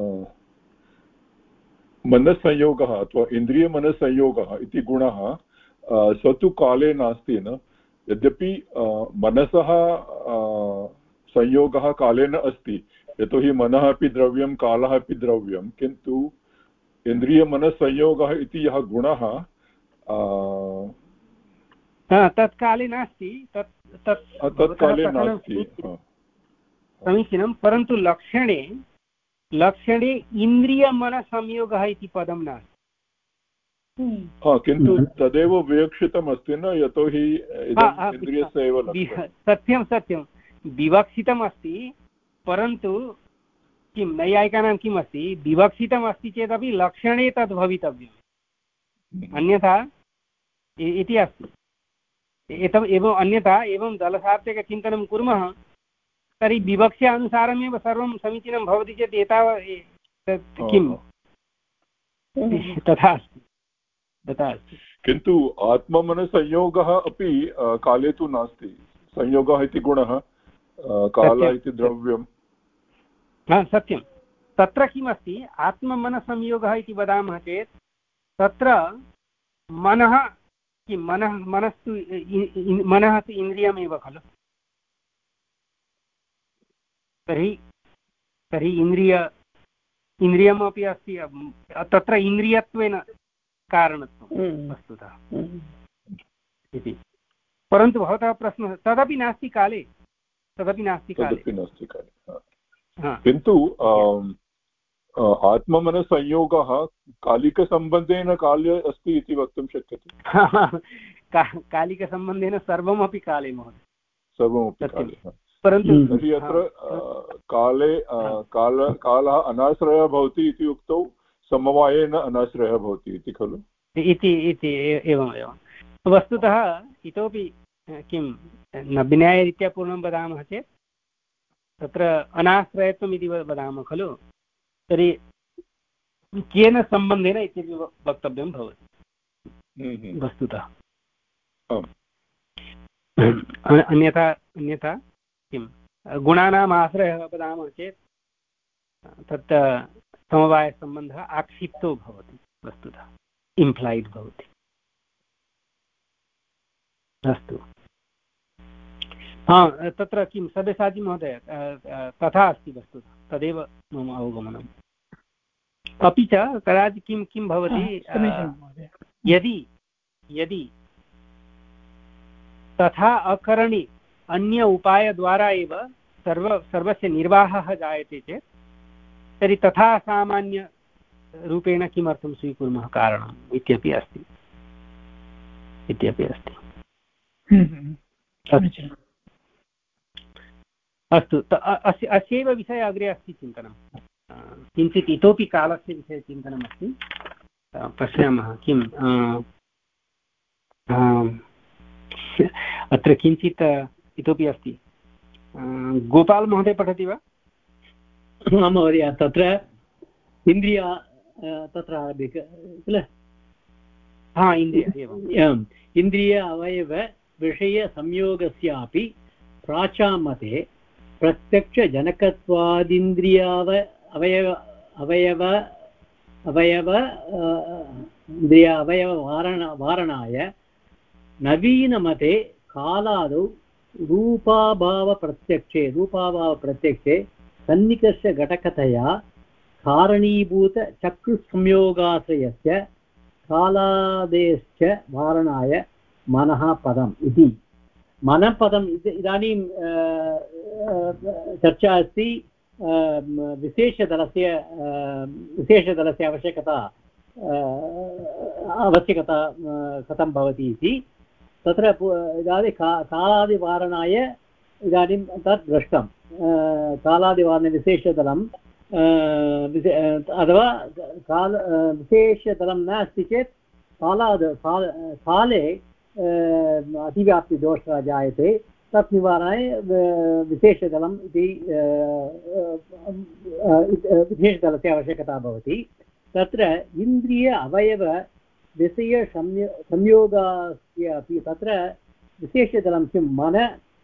[SPEAKER 5] मनसंयोगः अथवा इन्द्रियमनसंयोगः इति गुणः स तु काले नास्ति न यद्यपि मनसः संयोगः कालेन अस्ति यतोहि मनः अपि द्रव्यं कालः अपि द्रव्यं किन्तु इन्द्रियमनसंयोगः इति यः गुणः
[SPEAKER 1] तत्काले नास्ति
[SPEAKER 5] तत्काले नास्ति
[SPEAKER 1] समीचीनं परन्तु लक्षणे लक्षणे इन्द्रियमनसंयोगः इति पदं नास्ति
[SPEAKER 5] किन्तु तदेव विवक्षितम् अस्ति न यतोहि इन्द्रियस्य एव
[SPEAKER 1] सत्यं सत्यं विवक्षितम् अस्ति परन्तु किं नैयायिकानां किम् अस्ति विवक्षितम् अस्ति चेदपि लक्षणे तद् भवितव्यम् अन्यथा इति अस्ति एतम् एवम् अन्यथा एवं दलसार्थकचिन्तनं कुर्मः तर्हि विवक्ष्य अनुसारमेव सर्वं समीचीनं भवति चेत् एतावत् किं तथा अस्ति तथा अस्ति
[SPEAKER 5] किन्तु आत्ममनसंयोगः अपि काले तु नास्ति संयोगः इति गुणः कालः इति द्रव्यं
[SPEAKER 1] सत्यं तत्र किमस्ति आत्ममनसंयोगः इति वदामः चेत् तत्र मनः किं मनः मनस्तु मनः तु इन्द्रियमेव खलु तर्हि तर्हि इन्द्रिय इन्द्रियमपि अस्ति तत्र इन्द्रियत्वेन कारणत्वं वस्तुतः इति परन्तु भवतः प्रश्नः तदपि नास्ति काले तदपि नास्ति काले
[SPEAKER 5] नास्ति काले किन्तु आत्ममनसंयोगः कालिकसम्बन्धेन काले अस्ति इति वक्तुं शक्यते
[SPEAKER 1] कालिकसम्बन्धेन सर्वमपि काले महोदय
[SPEAKER 5] सर्वमपि काले
[SPEAKER 1] परन्तु
[SPEAKER 5] तर्हि अत्र काले काल कालः अनाश्रयः भवति इति उक्तौ समवायेन अनाश्रयः भवति इति खलु
[SPEAKER 1] इति इति एवम् एवं वस्तुतः इतोपि किं नव्यन्यायरीत्या पूर्णं वदामः चेत् तत्र अनाश्रयत्वम् इति वदामः खलु तर्हि केन सम्बन्धेन इत्यपि वक्तव्यं भवति वस्तुतः अन्यथा अन्यथा किं गुणानाम् आश्रयः वदामः चेत् तत् समवायसम्बन्धः आक्षिप्तो भवति वस्तुतः इम्प्लैड् भवति अस्तु हा तत्र किं सब्यसाची महोदय तथा अस्ति वस्तुतः तदेव मम अवगमनम् अपि च कदाचित् किं किं भवति यदि यदि तथा अकरणे अन्य उपायद्वारा एव सर्व सर्वस्य निर्वाहः जायते चेत् तर्हि तथा सामान्यरूपेण किमर्थं स्वीकुर्मः कारणम् इत्यपि अस्ति इत्यपि अस्ति अस्तु अस्य अस्यैव विषये अग्रे अस्ति चिन्तनं किञ्चित् इतोपि कालस्य विषये चिन्तनमस्ति पश्यामः किम् अत्र किञ्चित् इतोपि अस्ति गोपाल महोदय पठति वा
[SPEAKER 4] महोदय तत्र इन्द्रिय तत्र आरभ्यते किल
[SPEAKER 1] हा इन्द्रिय एवम्
[SPEAKER 4] इन्द्रिय अवयव विषयसंयोगस्यापि प्राचामते प्रत्यक्षजनकत्वादिन्द्रियाव अवयव अवयव अवयव इन्द्रिय अवयववारण वारणाय नवीनमते कालादौ रूपाभावप्रत्यक्षे रूपाभावप्रत्यक्षे सन्निकर्षघटकतया कारणीभूतचक्षुसंयोगाश्रयस्य कालादेश्च वारणाय मनः पदम् इति मनःपदम् इदानीं चर्चा अस्ति विशेषदलस्य विशेषदलस्य आवश्यकता आवश्यकता कथं भवति इति तत्र इदानीं का कालादिवारणाय इदानीं तत् दृष्टं कालादिवारणविशेषदलं अथवा काल विशेषदलं नास्ति चेत् कालाद् काले अतिव्याप्तिदोषः जायते तत् निवारणाय विशेषदलम् इति विशेषदलस्य आवश्यकता भवति तत्र इन्द्रिय अवयव विषय संयो संयोगस्य अपि तत्र विशेषदलं किं मन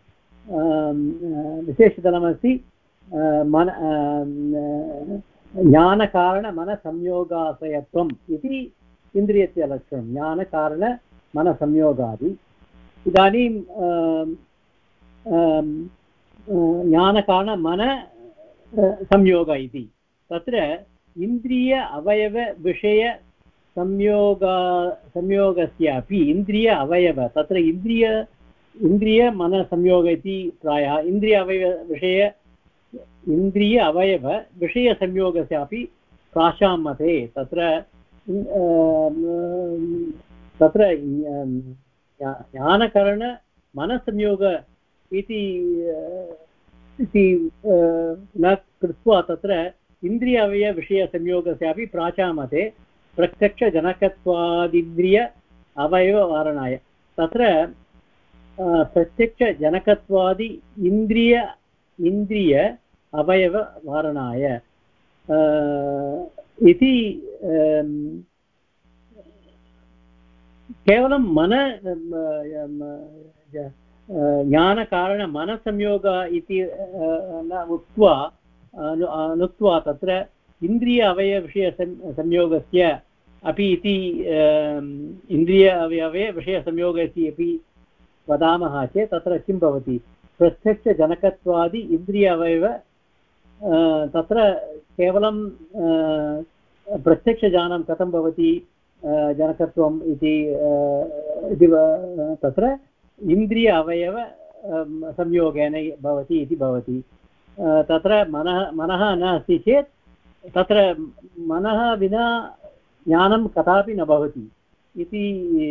[SPEAKER 4] विशेषदलमस्ति मन ज्ञानकारणमनसंयोगाश्रयत्वम् इति इन्द्रियस्य लक्षणं ज्ञानकारणमनसंयोगादि इदानीं ज्ञानकारणमन संयोग इति तत्र इन्द्रिय अवयव विषय संयोग संयोगस्यापि इन्द्रिय अवयव तत्र इन्द्रिय इन्द्रिय मनसंयोग इति प्रायः इन्द्रिय अवयव विषय इन्द्रिय अवयव विषयसंयोगस्यापि प्राशामते तत्र तत्र ज्ञानकरण मनसंयोग इति न कृत्वा तत्र इन्द्रिय अवयव विषयसंयोगस्यापि प्राचामते प्रत्यक्षजनकत्वादिन्द्रिय अवयववारणाय तत्र प्रत्यक्षजनकत्वादि इन्द्रिय इन्द्रिय अवयववारणाय इति केवलं मन ज्ञानकारणमनसंयोग इति न उक्त्वा अनुक्त्वा तत्र इन्द्रिय अवयवविषय संयोगस्य अपि इति इन्द्रिय अवयवे विषयसंयोगस्य अपि वदामः चेत् तत्र किं भवति प्रत्यक्षजनकत्वादि इन्द्रिय अवयव तत्र केवलं प्रत्यक्षज्ञानं कथं भवति जनकत्वम् इति तत्र इन्द्रिय अवयव संयोगेन भवति इति भवति तत्र मनः मनः नास्ति चेत् तत्र मनः विना ज्ञानं कदापि न भवति इति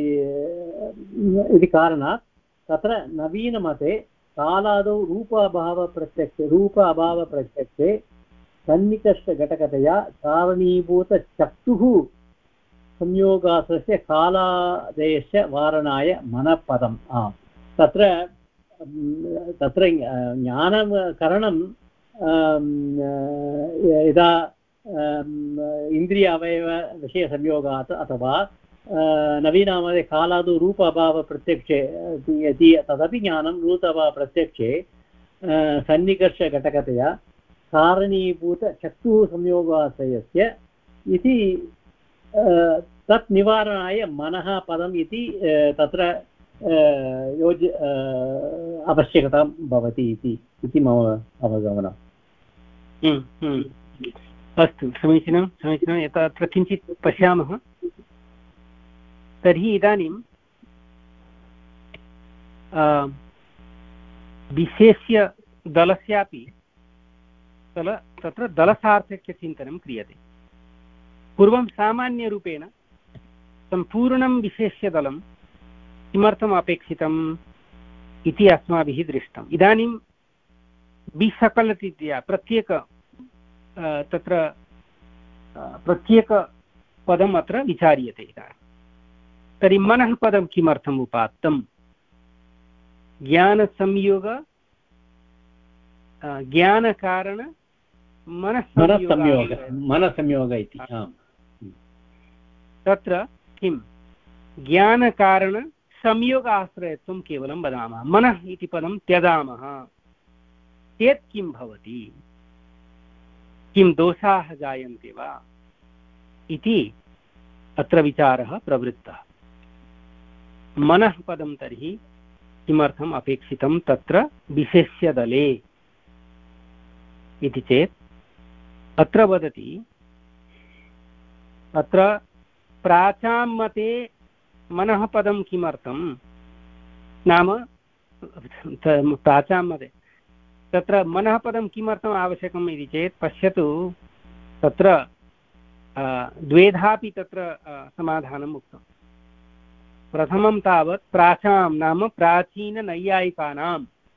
[SPEAKER 4] इति कारणात् तत्र नवीनमते कालादौ रूप अभावप्रत्यक्षे रूप अभावप्रत्यक्षे सन्निकर्षघटकतया कारणीभूतचक्षुः संयोगाश्रयस्य कालादेशस्य वारणाय मनःपदम् आम् तत्र तत्र ज्ञानकरणं यदा इन्द्रिय अवयव विषयसंयोगात् अथवा नवीनामते कालादौ रूप अभावप्रत्यक्षे यदि तदपि ज्ञानं रूप अभावप्रत्यक्षे सन्निकर्षघटकतया कारणीभूतचक्षुः संयोगाश्रयस्य इति तत् निवारणाय मनः पदम् इति तत्र योज्य आवश्यकता भवति इति मम अवगमनम्
[SPEAKER 1] अस्तु समीचीनं समीचीनं यथा अत्र किञ्चित् पश्यामः तर्हि इदानीं विशेष्य दलस्यापि दल तत्र दलसार्थक्यचिन्तनं क्रियते पूर्वं सामान्यरूपेण सम्पूर्णं विशेष्यदलं किमर्थम् अपेक्षितम् इति अस्माभिः दृष्टम् इदानीं विसकलरीत्या प्रत्येक तत्र प्रत्येकपदम् अत्र विचार्यते इदानीं तर्हि मनः पदं किमर्थम् उपात्तं ज्ञानसंयोग ज्ञानकारण मनस्संयोग
[SPEAKER 4] मनसंयोग इति
[SPEAKER 1] तत्र किं ज्ञानकारण संयोगाश्रयत्वं केवलं वदामः, मनः इति पदं त्यजामः चेत् किं भवति, किं दोषाः जायन्ते वा इति अत्र विचारः प्रवृत्तः। मनः पदं तर्हि किमर्थम् अपेक्षितं तत्र विशेष्यदले इति चेत् अत्र वदति, अत्र प्राचां मते मनः पदं किमर्थं नाम, प्राचां मते तत्र मनः पदं किमर्थम् आवश्यकम् इति चेत् पश्यतु, तत्र द्वेधापि तत्र समाधानम् उक्तम्। प्रथमं तावत् प्राचां नाम प्राचीननैयायिकानां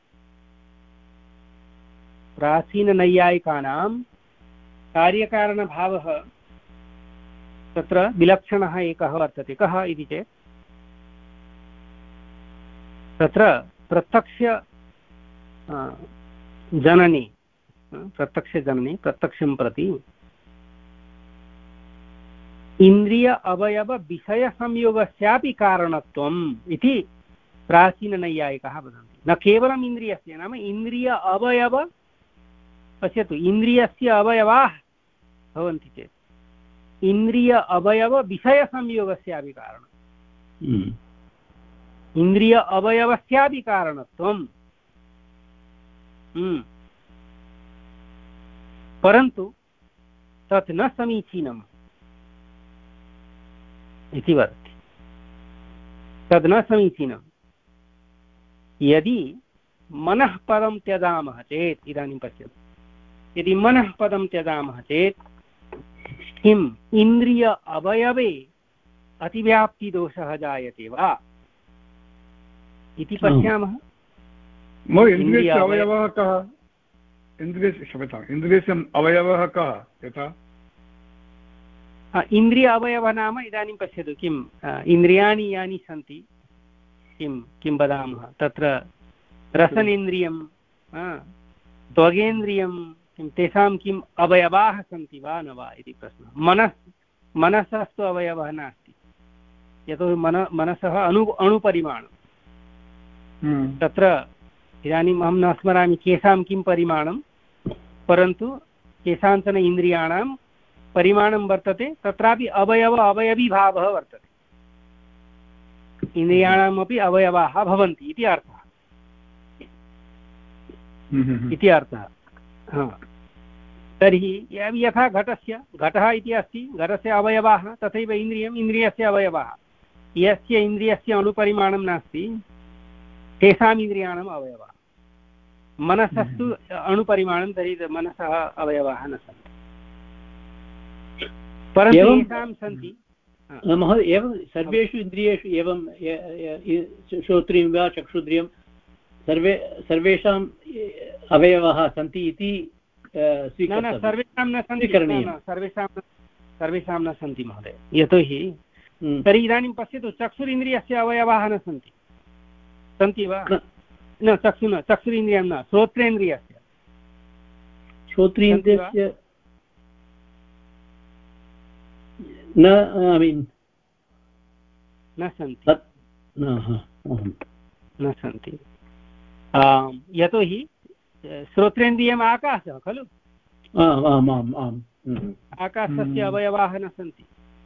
[SPEAKER 1] प्राचीननैयायिकानां कार्यकारणभावः तत्र विलक्षणः एकः वर्तते। कः इति चेत् तत्र प्रत्यक्ष जननी प्रत्यक्षजननी प्रत्यक्षं प्रति इन्द्रिय अवयव विषय संयोगस्यापि कारणत्वम् इति प्राचीननैयायिकाः वदन्ति। न केवलम् इन्द्रियस्य, नाम इन्द्रिय अवयव, पश्यतु इन्द्रियस्य अवयवाः भवन्ति चेत् इन्द्रिय अवयव विषय संयोगस्यापि कारणम्, इन्द्रिय अवयवस्यापि कारणत्वम्, परन्तु तत् न समीचीनम् इति वदति। तद् न समीचीनं। यदि मनः पदं त्यजामः चेत्, इदानीं पश्यतु, यदि मनः पदं त्यजामः चेत् किम् इन्द्रिय अवयवे अतिव्याप्तिदोषः जायते वा इति पश्यामः।
[SPEAKER 7] इन्द्रियस्य अवयवः कः? इन्द्रियस्य क्षम्यताम्, इन्द्रियस्य अवयवः कः? यथा
[SPEAKER 1] इन्द्रिय अवयवः नाम इदानीं पश्यतु, किम् इन्द्रियाणि यानि सन्ति, किं किं वदामः तत्र रसनेन्द्रियं, त्वगेन्द्रियं, किं तेषां किम् अवयवाः सन्ति वा न वा इति प्रश्नः। मनः मनसस्तु अवयवः नास्ति, यतोहि मन मनसः अणु अणुपरिमाणं। तत्र इदानीम् अहं न स्मरामि केषां किं परिमाणं, परन्तु केषाञ्चन इन्द्रियाणां परिमाणं वर्तते, तत्रापि अवयव अवयवीभावः वर्तते, इन्द्रियाणामपि अवयवाः भवन्ति इति अर्थः इति अर्थः हा। तर्हि यथा घटस्य घटः इति अस्ति, घटस्य अवयवाः, तथैव इन्द्रियम्, इन्द्रियस्य अवयवाः। यस्य इन्द्रियस्य अणुपरिमाणं नास्ति तेषाम् इन्द्रियाणाम् अवयवाः। मनसस्तु अणुपरिमाणं, तर्हि मनसः अवयवाः न सन्ति, परन्तु येषां सन्ति।
[SPEAKER 4] महोदय, एवं सर्वेषु इन्द्रियेषु एवं श्रोत्रियं वा चक्षुन्द्रियं सर्वे सर्वेषाम् अवयवाः सन्ति इति
[SPEAKER 1] न, सर्वेषां न सन्ति, सर्वेषां सर्वेषां न सन्ति महोदय। यतोहि तर्हि इदानीं पश्यतु, चक्षुरिन्द्रियस्य अवयवाः न सन्ति, सन्ति वा? न, चक्षु न, चक्षुरिन्द्रियं न, श्रोत्रेन्द्रियस्य
[SPEAKER 4] श्रोत्रेन्द्रियस्य न ऐ मीन्
[SPEAKER 1] न सन्ति, न सन्ति। यतोहि श्रोत्रेन्द्रियम् आकाशः खलु, आकाशस्य अवयवाः न सन्ति,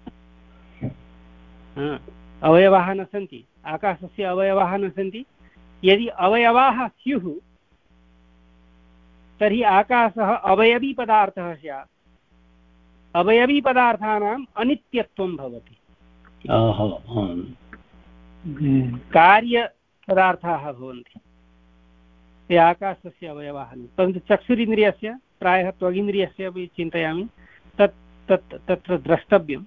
[SPEAKER 1] अवयवाः न सन्ति, आकाशस्य अवयवाः न सन्ति। यदि अवयवाः स्युः तर्हि आकाशः अवयवी पदार्थः स्यात्, अवयवी पदार्थानाम् अनित्यत्वं भवति, कार्यपदार्थाः भवन्ति, ते आकाशस्य अवयवाः न। परन्तु चक्षुरिन्द्रियस्य, प्रायः त्वगिन्द्रियस्य अपि चिन्तयामि, तत् तत् तत्र द्रष्टव्यम्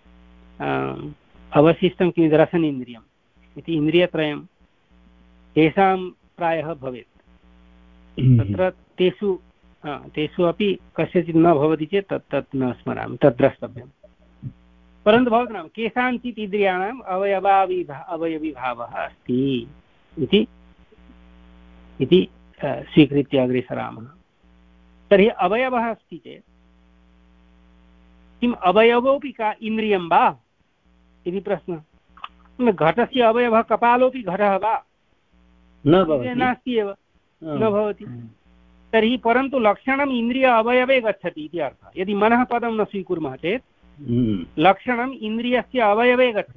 [SPEAKER 1] अवशिष्टं किं रसनेन्द्रियम् इति इन्द्रियत्रयं तेषां प्रायः भवेत्। तत्र तेषु तेषु अपि कस्यचित् न भवति चेत् तत् तत् न स्मरामि, तत् द्रष्टव्यं। परन्तु भवतु नाम केषाञ्चित् इन्द्रियाणाम् अवयवाविभा अवयवीभावः अस्ति इति इति स्वीकृत्य अग्रे सरामः। तर्हि अवयवः अस्ति चेत् किम् अवयवोऽपि का इन्द्रियं वा इति प्रश्नः। घटस्य अवयवः कपालोऽपि घटः वा
[SPEAKER 4] न भवति
[SPEAKER 1] नास्ति एव न भवति तर्हि परन्तु लक्षणम् इन्द्रिय अवयवे गच्छति इति अर्थः यदि मनः पदं न स्वीकुर्मः चेत् लक्षणम् इन्द्रियस्य अवयवे गच्छति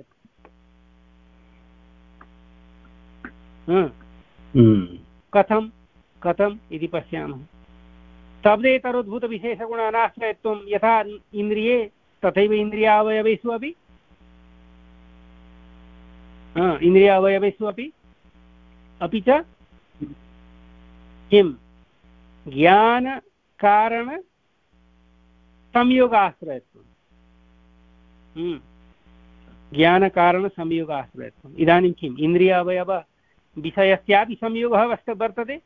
[SPEAKER 1] कथं कथम् इति पश्यामः शब्देतरोद्भूतविशेषगुणानाश्रयत्वं यथा इन्द्रिये तथैव इन्द्रियावयवेषु अपि इन्द्रियावयवेषु अपि अपि च किं ज्ञानकारणसंयोगाश्रयत्वं ज्ञानकारणसंयोगाश्रयत्वम् इदानीं किम् इन्द्रियावयव विषयस्यापि संयोगः वर्तते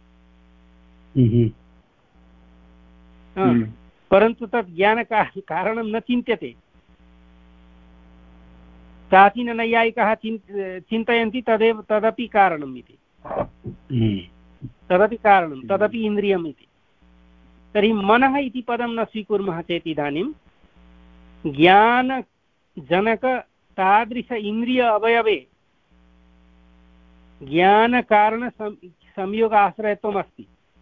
[SPEAKER 1] परन्तु तत् ज्ञानकारणं न चिन्त्यते प्राचीननैयायिकाः चिन्तयन्ति तदेव तदपि कारणम् इति तदपि कारणं तदपि इन्द्रियम् इति तर्हि मनः इति पदं न स्वीकुर्मः चेत् इदानीं ज्ञानजनक तादृश इन्द्रिय अवयवे ज्ञानकारणसंयोगाश्रयत्वम् अस्ति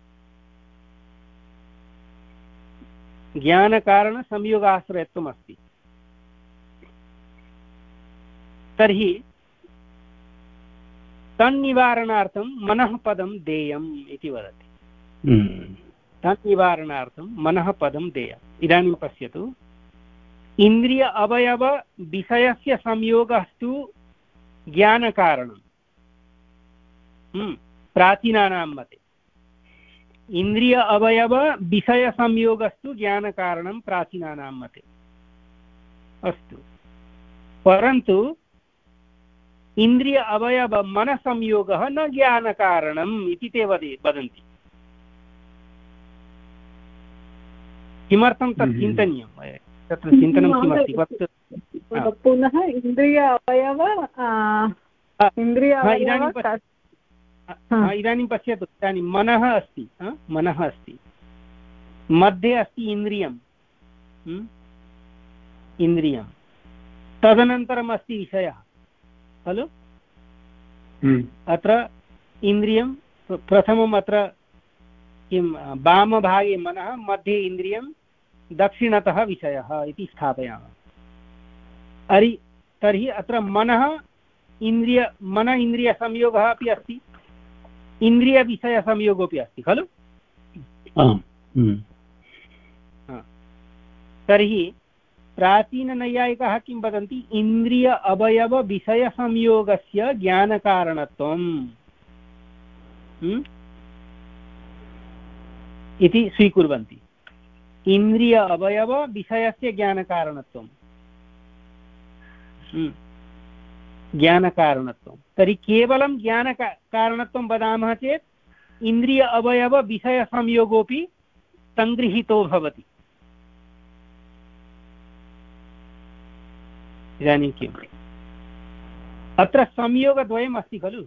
[SPEAKER 1] ज्ञानकारणसंयोगाश्रयत्वम् अस्ति तर्हि तन्निवारणार्थं मनः पदं देयम् इति वदति तन्निवारणार्थं मनः पदं देयम् इदानीं पश्यतु इन्द्रिय अवयव विषयस्य संयोगस्तु ज्ञानकारणम् प्राचीनानां मते इन्द्रिय अवयव विषय संयोगस्तु ज्ञानकारणं प्राचीनानां मते अस्तु परन्तु इन्द्रिय अवयव मनसंयोगः न ज्ञानकारणम् इति ते वदन्ति किमर्थं तत् चिन्तनीयं तत्र चिन्तनं किमस्ति
[SPEAKER 3] पुनः इन्द्रिय अवयव इन्द्रिय
[SPEAKER 1] इदानीं पश्यतु इदानीं मनः अस्ति मनः अस्ति मध्ये अस्ति इन्द्रियम् इन्द्रियं तदनन्तरम् अस्ति विषयः खलु अत्र इन्द्रियं प्रथमम् अत्र किं वामभागे मनः मध्ये इन्द्रियं दक्षिणतः विषयः इति स्थापयामः अरि तर्हि अत्र मनः इन्द्रिय मन इन्द्रियसंयोगः अपि अस्ति इन्द्रियविषयसंयोगोऽपि अस्ति खलु तर्हि प्राचीननैयायिकाः किं वदन्ति इन्द्रिय अवयव विषयसंयोगस्य ज्ञानकारणत्वम् इति स्वीकुर्वन्ति इन्द्रिय अवयव विषयस्य ज्ञानकारणत्वं ज्ञानकारणत्वं तर्हि केवलं ज्ञानकारणत्वं वदामः चेत् इन्द्रिय अवयव विषयसंयोगोऽपि सङ्गृहीतो भवति इदानीं किम् अत्र संयोगद्वयम् अस्ति खलु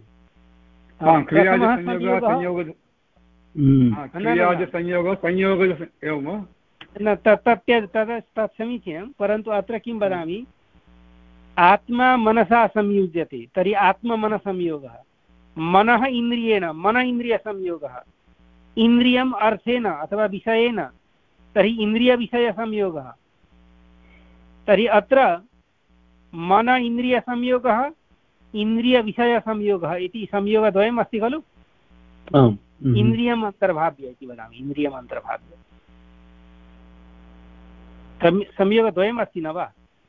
[SPEAKER 1] तत् समीचीनं परन्तु अत्र किं वदामि आत्मा मनसा संयुज्यते तर्हि आत्ममनसंयोगः मनः इन्द्रियेण मन इन्द्रियसंयोगः इन्द्रियम् अर्थेन अथवा विषयेन तर्हि इन्द्रियविषयसंयोगः तर्हि अत्र मन इन्द्रियसंयोगः इन्द्रियविषयसंयोगः इति संयोगद्वयम् अस्ति खलु इन्द्रियम् अन्तर्भाव्य इति वदामि इन्द्रियम् अन्तर्भाव्य संयोगद्वयम् अस्ति न वा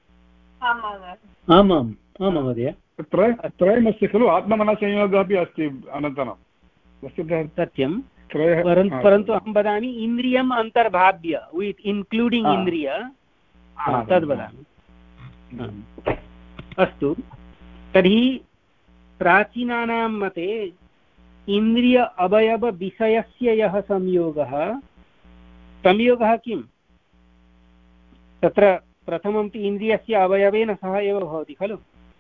[SPEAKER 4] आमाम् आं महोदय
[SPEAKER 7] त्रयमस्ति खलु आत्ममनसंयोगः अपि अस्ति अनन्तरं
[SPEAKER 1] सत्यं परन्तु अहं वदामि इन्द्रियम् अन्तर्भाव्य वित् इन्क्लूडिङ्ग् इन्द्रिय तद् वदामि अस्तु तर्हि प्राचीनानां मते इन्द्रिय अवयव विषयस्य यः संयोगः संयोगः किं तत्र प्रथमं तु इन्द्रियस्य अवयवेन सह एव भवति खलु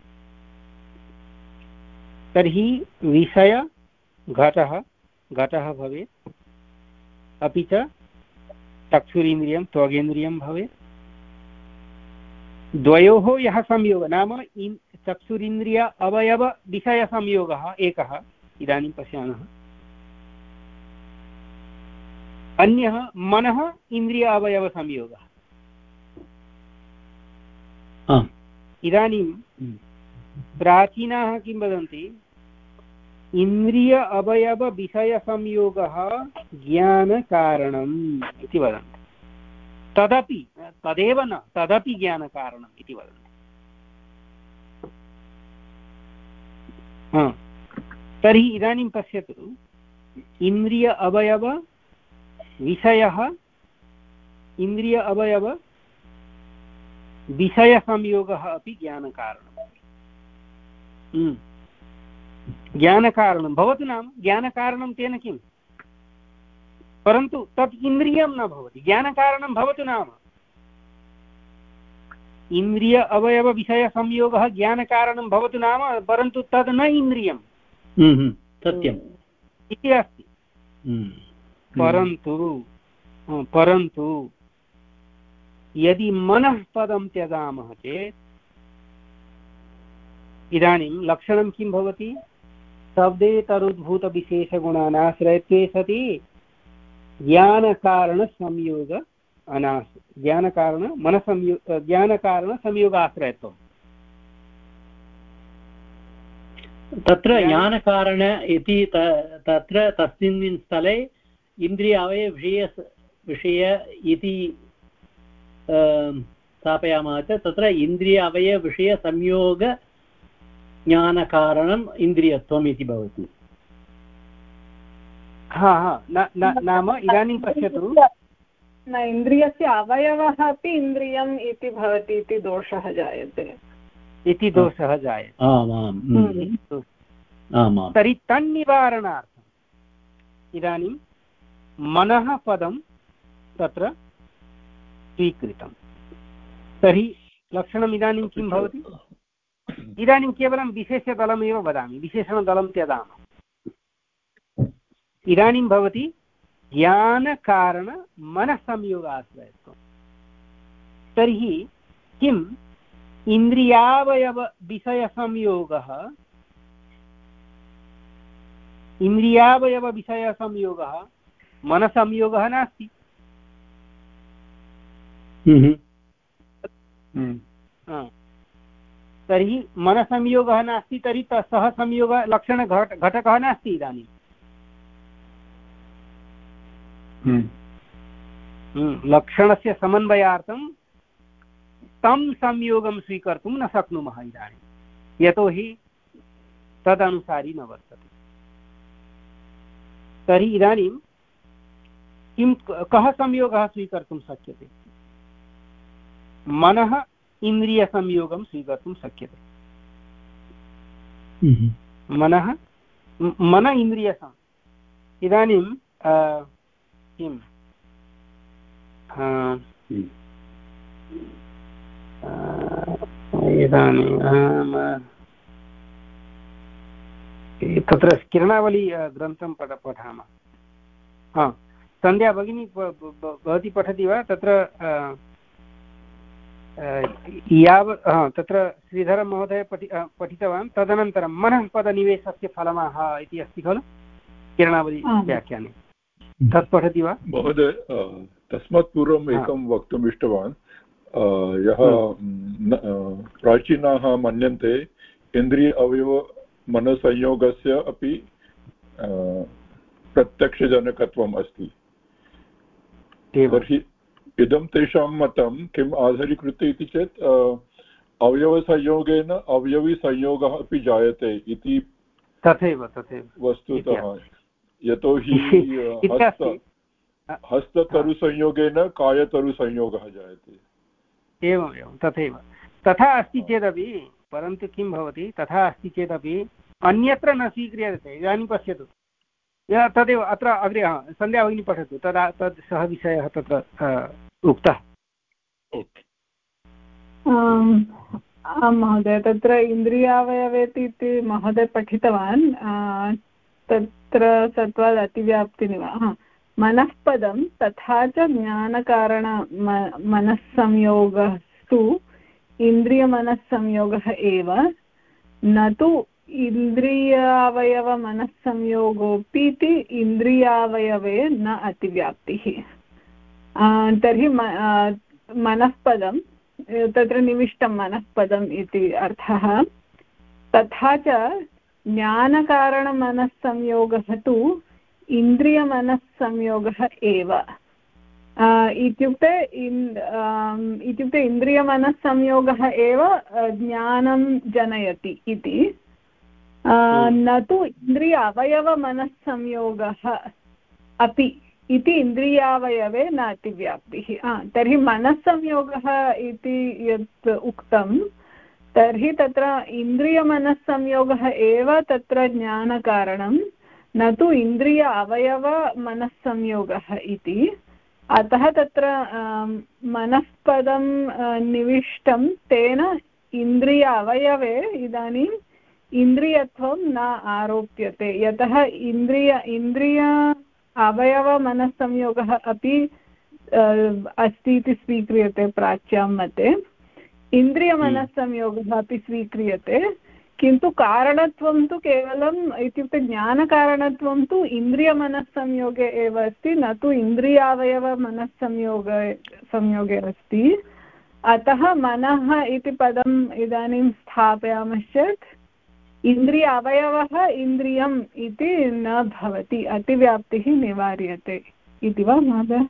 [SPEAKER 1] तर्हि विषय घटः घटः भवेत् अपि च चक्षुरिन्द्रियं त्वगेन्द्रियं भवेत् द्वयोः यः संयोगः नाम चक्षुरिन्द्रिय अवयवविषयसंयोगः एकः, इदानीं पश्यामः। अन्यः मनः इन्द्रिय अवयवसंयोगः। इदानीं प्राचीनाः किं वदन्ति, इन्द्रिय अवयवविषयसंयोगः ज्ञानकारणम् इति वदन्ति। तदपि तदेव न, तदपि ज्ञानकारणम् इति वदन्ति। हा, तर्हि इदानीं पश्यतु, इन्द्रिय अवयव विषयः इन्द्रिय अवयव विषयसंयोगः अपि ज्ञानकारणम्। ज्ञानकारणं भवतु नाम ज्ञानकारणं तेन किम्, परन्तु तत् इन्द्रियं न भवति। ज्ञानकारणं भवतु नाम इन्द्रिय अवयवविषयसंयोगः ज्ञानकारणं भवतु नाम, परन्तु तद् न इन्द्रियं
[SPEAKER 4] सत्यम्
[SPEAKER 1] इति अस्ति। परन्तु परन्तु यदि मनः पदं त्यजामः चेत् इदानीं लक्षणं किं भवति, शब्देतरुद्भूतविशेषगुणानाश्रयत्वे सति ज्ञानकारणसंयोग अनाश ज्ञानकारण मनसंयोग ज्ञानकारणसंयोगाश्रयत्वम्।
[SPEAKER 4] तत्र ज्ञानकारण इति तत्र तस्मिन् स्थले इन्द्रिय अवयवविषय विषय इति स्थापयामः चेत् तत्र इन्द्रिय अवयवविषयसंयोग ज्ञानकारणम् इन्द्रियत्वम् इति भवति।
[SPEAKER 1] हा हा नाम इदानीं पश्यतु,
[SPEAKER 3] न इन्द्रियस्य अवयवः अपि इन्द्रियम् इति भवति इति दोषः जायते
[SPEAKER 1] इति दोषः जायते। तर्हि तन्निवारणार्थम् इदानीं मनः पदं तत्र स्वीकृतं। तर्हि लक्षणम् इदानीं किं भवति, इदानीं केवलं विशेषदलमेव वदामि, विशेषणदलं त्यजामः। इदानीं भवति ज्ञानकारणमनःसंयोगाश्रयत्वं। तर्हि किम्, इन्द्रियावयवविषयसंयोगः इन्द्रियावयवविषयसंयोगः मनसंयोगः नास्ति। तर्हि मनसंयोगः नास्ति, तर्हि सः संयोगः लक्षणघट घटकः नास्ति। इदानीं लक्षणस्य समन्वयार्थं तं संयोगं स्वीकर्तुं न शक्नुमः इदानीं, यतोहि तदनुसारी न वर्तते। तर्हि इदानीं किं, कः संयोगः स्वीकर्तुं शक्यते, मनः इन्द्रियसंयोगं स्वीकर्तुं शक्यते। मनः मन इन्द्रियसं इदानीं किम् इदानीं तत्र किरणावली ग्रन्थं पठ पठामः। हा, सन्ध्या भगिनी भवती पठति वा? तत्र यावत् तत्र श्रीधरमहोदय पठि पठितवान्, तदनन्तरं मनः पदनिवेशस्य फलमाह इति अस्ति खलु किरणावली व्याख्याने, तत् पठति वा?
[SPEAKER 5] महोदय, तस्मात् पूर्वम् एकं वक्तुम् इष्टवान्। यः प्राचीनाः मन्यन्ते इन्द्रिय अवयव मनसंयोगस्य अपि प्रत्यक्षजनकत्वम् अस्ति, तर्हि इदं तेषां मतं किम् आधारीकृत्य इति चेत् अवयवसंयोगेन अवयवीसंयोगः अपि जायते इति।
[SPEAKER 1] तथैव तथैव
[SPEAKER 5] वस्तुतः यतोहि हस्त हस्ततरुसंयोगेन कायतरुसंयोगः जायते।
[SPEAKER 1] एवम् एवं तथैव तथा अस्ति चेदपि, परन्तु किं भवति, तथा अस्ति चेदपि अन्यत्र न स्वीक्रियते। इदानीं पश्यतु, तदेव अत्र अग्रे सन्ध्या भगिनी पठतु, तदा तद् सः विषयः तत्र उक्तः।
[SPEAKER 3] आं महोदय, तत्र इन्द्रियावयवेति इति महोदय पठितवान्, तत्र सत्त्वात् अतिव्याप्तिनिवा मनःपदं तथा च ज्ञानकारण मनस्संयोगस्तु इन्द्रियमनस्संयोगः एव, न तु इन्द्रियावयवमनस्संयोगोऽपि इति इन्द्रियावयवे न अतिव्याप्तिः। तर्हि मनःपदं तत्र निविष्टं मनःपदम् इति अर्थः। तथा च ज्ञानकारणमनस्संयोगः तु इन्द्रियमनस्संयोगः एव। इत्युक्ते इत्युक्ते इन्द्रियमनस्संयोगः एव ज्ञानं जनयति इति, न तु इन्द्रिय अवयवमनस्संयोगः अपि इति इन्द्रियावयवे न अतिव्याप्तिः। तर्हि मनस्संयोगः इति यत् उक्तं, तर्हि तत्र इन्द्रियमनस्संयोगः एव तत्र ज्ञानकारणं, न तु इन्द्रिय अवयवमनस्संयोगः इति। अतः तत्र मनःपदं निविष्टं तेन इन्द्रिय अवयवे इदानीम् इन्द्रियत्वं न आरोप्यते, यतः इन्द्रिय इन्द्रिय अवयवमनस्संयोगः अपि अस्ति इति स्वीक्रियते प्राच्यां मते, इन्द्रियमनस्संयोगः अपि स्वीक्रियते, किन्तु कारणत्वं तु केवलम् इत्युक्ते ज्ञानकारणत्वं तु इन्द्रियमनस्संयोगे एव अस्ति, न तु इन्द्रियावयवमनस्संयोगे संयोगे अस्ति। अतः मनः इति पदम् इदानीं स्थापयामश्चेत् इन्द्रिय अवयवः इन्द्रियम् इति न भवति, अतिव्याप्तिः निवार्यते इति वा महोदय?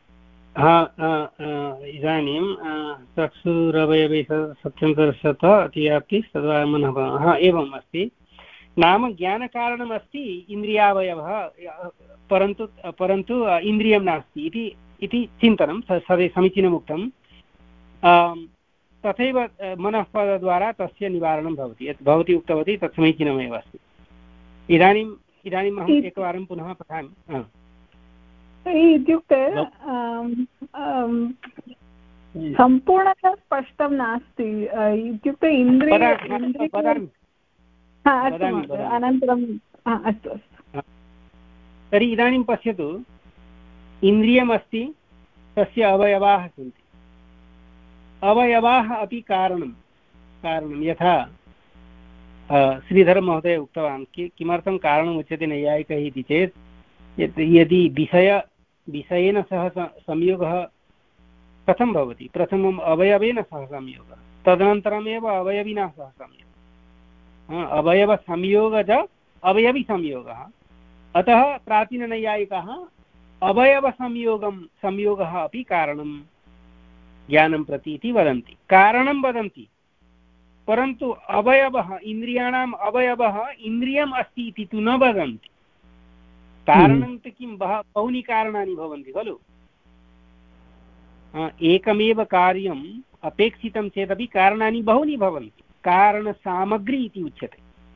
[SPEAKER 1] इदानीं चक्षुरवयवे सत्यं दर्शत अतिव्याप्तिः तद्वा मनः एवम् अस्ति। नाम ज्ञानकारणम् अस्ति इन्द्रियावयवः, परन्तु परन्तु इन्द्रियं नास्ति इति इति चिन्तनं समीचीनमुक्तं। तथैव मनःपदद्वारा तस्य निवारणं भवति, यत् भवती उक्तवती तत् समीचीनमेव अस्ति। इदानीम् इदानीम् अहम् एकवारं पुनः पठामि।
[SPEAKER 3] इत्युक्ते सम्पूर्णतः स्पष्टं नास्ति, इत्युक्ते इन्द्रिय अनन्तरम् अस्तु अस्तु।
[SPEAKER 1] तर्हि इदानीं पश्यतु, इन्द्रियमस्ति, तस्य अवयवाः सन्ति, अवयवाः अपि कारणं कारणं यथा श्रीधरमहोदय उक्तवान् कि किमर्थं कारणम् उच्यते नैयायिकैः इति चेत् यदि विषय विषयेन सह संयोगः कथं भवति, प्रथमम् अवयवेन सह संयोगः, तदनन्तरमेव अवयविना सह संयोगः, अवयवसंयोगज अवयविसंयोगः। अतः प्राचीननैयायिकाः अवयवसंयोगं संयोगः अपि कारणं ज्ञानं प्रति इति वदन्ति, कारणं वदन्ति, परन्तु अवयवः इन्द्रियाणाम् अवयवः इन्द्रियम् अस्ति इति तु न वदन्ति। कारणं तु किं, बहूनि कारणानि भवन्ति खलु। एकमेव कार्यम् अपेक्षितं चेदपि कारणानि बहूनि भवन्ति, कारणसामग्री इति उच्यते।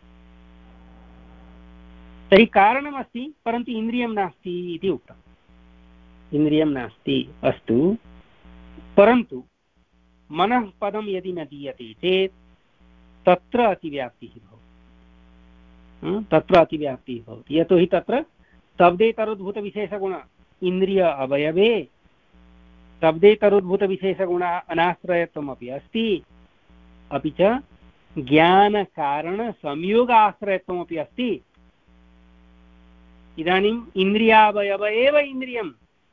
[SPEAKER 1] तर्हि कारणमस्ति परन्तु इन्द्रियं नास्ति इति उक्तम्, इन्द्रियं नास्ति अस्तु, परन्तु मनः पदं यदि न दीयते चेत् तत्र अतिव्याप्तिः भवति, तत्र अतिव्याप्तिः भवति। यतोहि तत्र शब्देतरोद्भूतविशेषगुण इन्द्रिय अवयवे शब्देतरोद्भूतविशेषगुण अनाश्रयत्वमपि अस्ति, अपि च ज्ञानकारणसंयोगाश्रयत्वमपि अस्ति। इदानीम् इन्द्रियावयव एव इन्द्रियम्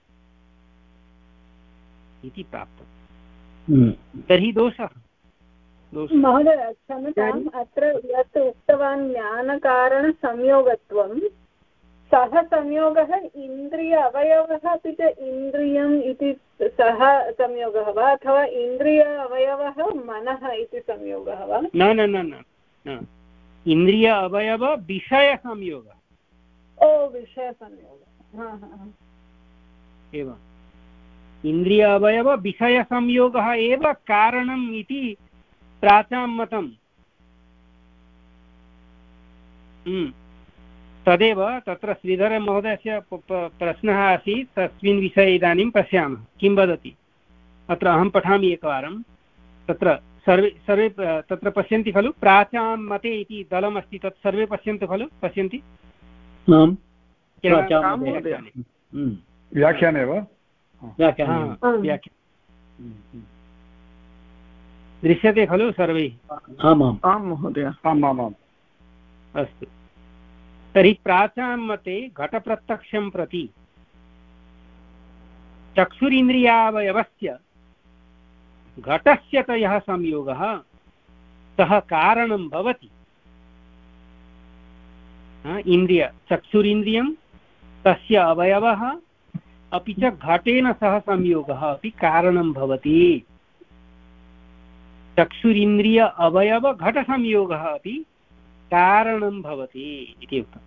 [SPEAKER 1] इति प्राप्तम्। तर्हि दोषः
[SPEAKER 3] महोदय क्षम्यताम्, अत्र यत् उक्तवान् ज्ञानकारणसंयोगत्वं, सः संयोगः इन्द्रिय अवयवः अपि च इन्द्रियम् इति सः संयोगः वा, अथवा इन्द्रिय अवयवः मनः इति संयोगः वा?
[SPEAKER 1] न न न न इन्द्रिय अवयव विषयसंयोगः।
[SPEAKER 3] ओ विषयसंयोगः,
[SPEAKER 1] एवम्। इन्द्रिय अवयव विषयसंयोगः एव कारणम् इति प्राचां मतम्। तदेव तत्र श्रीधरमहोदयस्य प्रश्नः आसीत्, तस्मिन् विषये इदानीं पश्यामः किं वदति। अत्र अहं पठामि एकवारं। तत्र सर्वे सर्वे तत्र पश्यन्ति खलु, प्राचां मते इति दलमस्ति, तत् सर्वे पश्यन्तु खलु, पश्यन्ति?
[SPEAKER 7] व्याख्याने वा?
[SPEAKER 1] व्याख्यान। दृश्यते खलु सर्वैः?
[SPEAKER 4] आमाम्
[SPEAKER 8] आं महोदय। आम् आम् आम्।
[SPEAKER 1] अस्तु, तर्हि प्राचां मते घटप्रत्यक्षं प्रति चक्षुरिन्द्रियावयवस्य घटस्य च यः संयोगः सः कारणं भवति। इन्द्रिय चक्षुरिन्द्रियं तस्य अवयवः अपि च घटेन सह संयोगः अपि कारणं भवति। चक्षुरिन्द्रिय अवयव घटसंयोगः अपि कारणं भवति इति उक्तम्।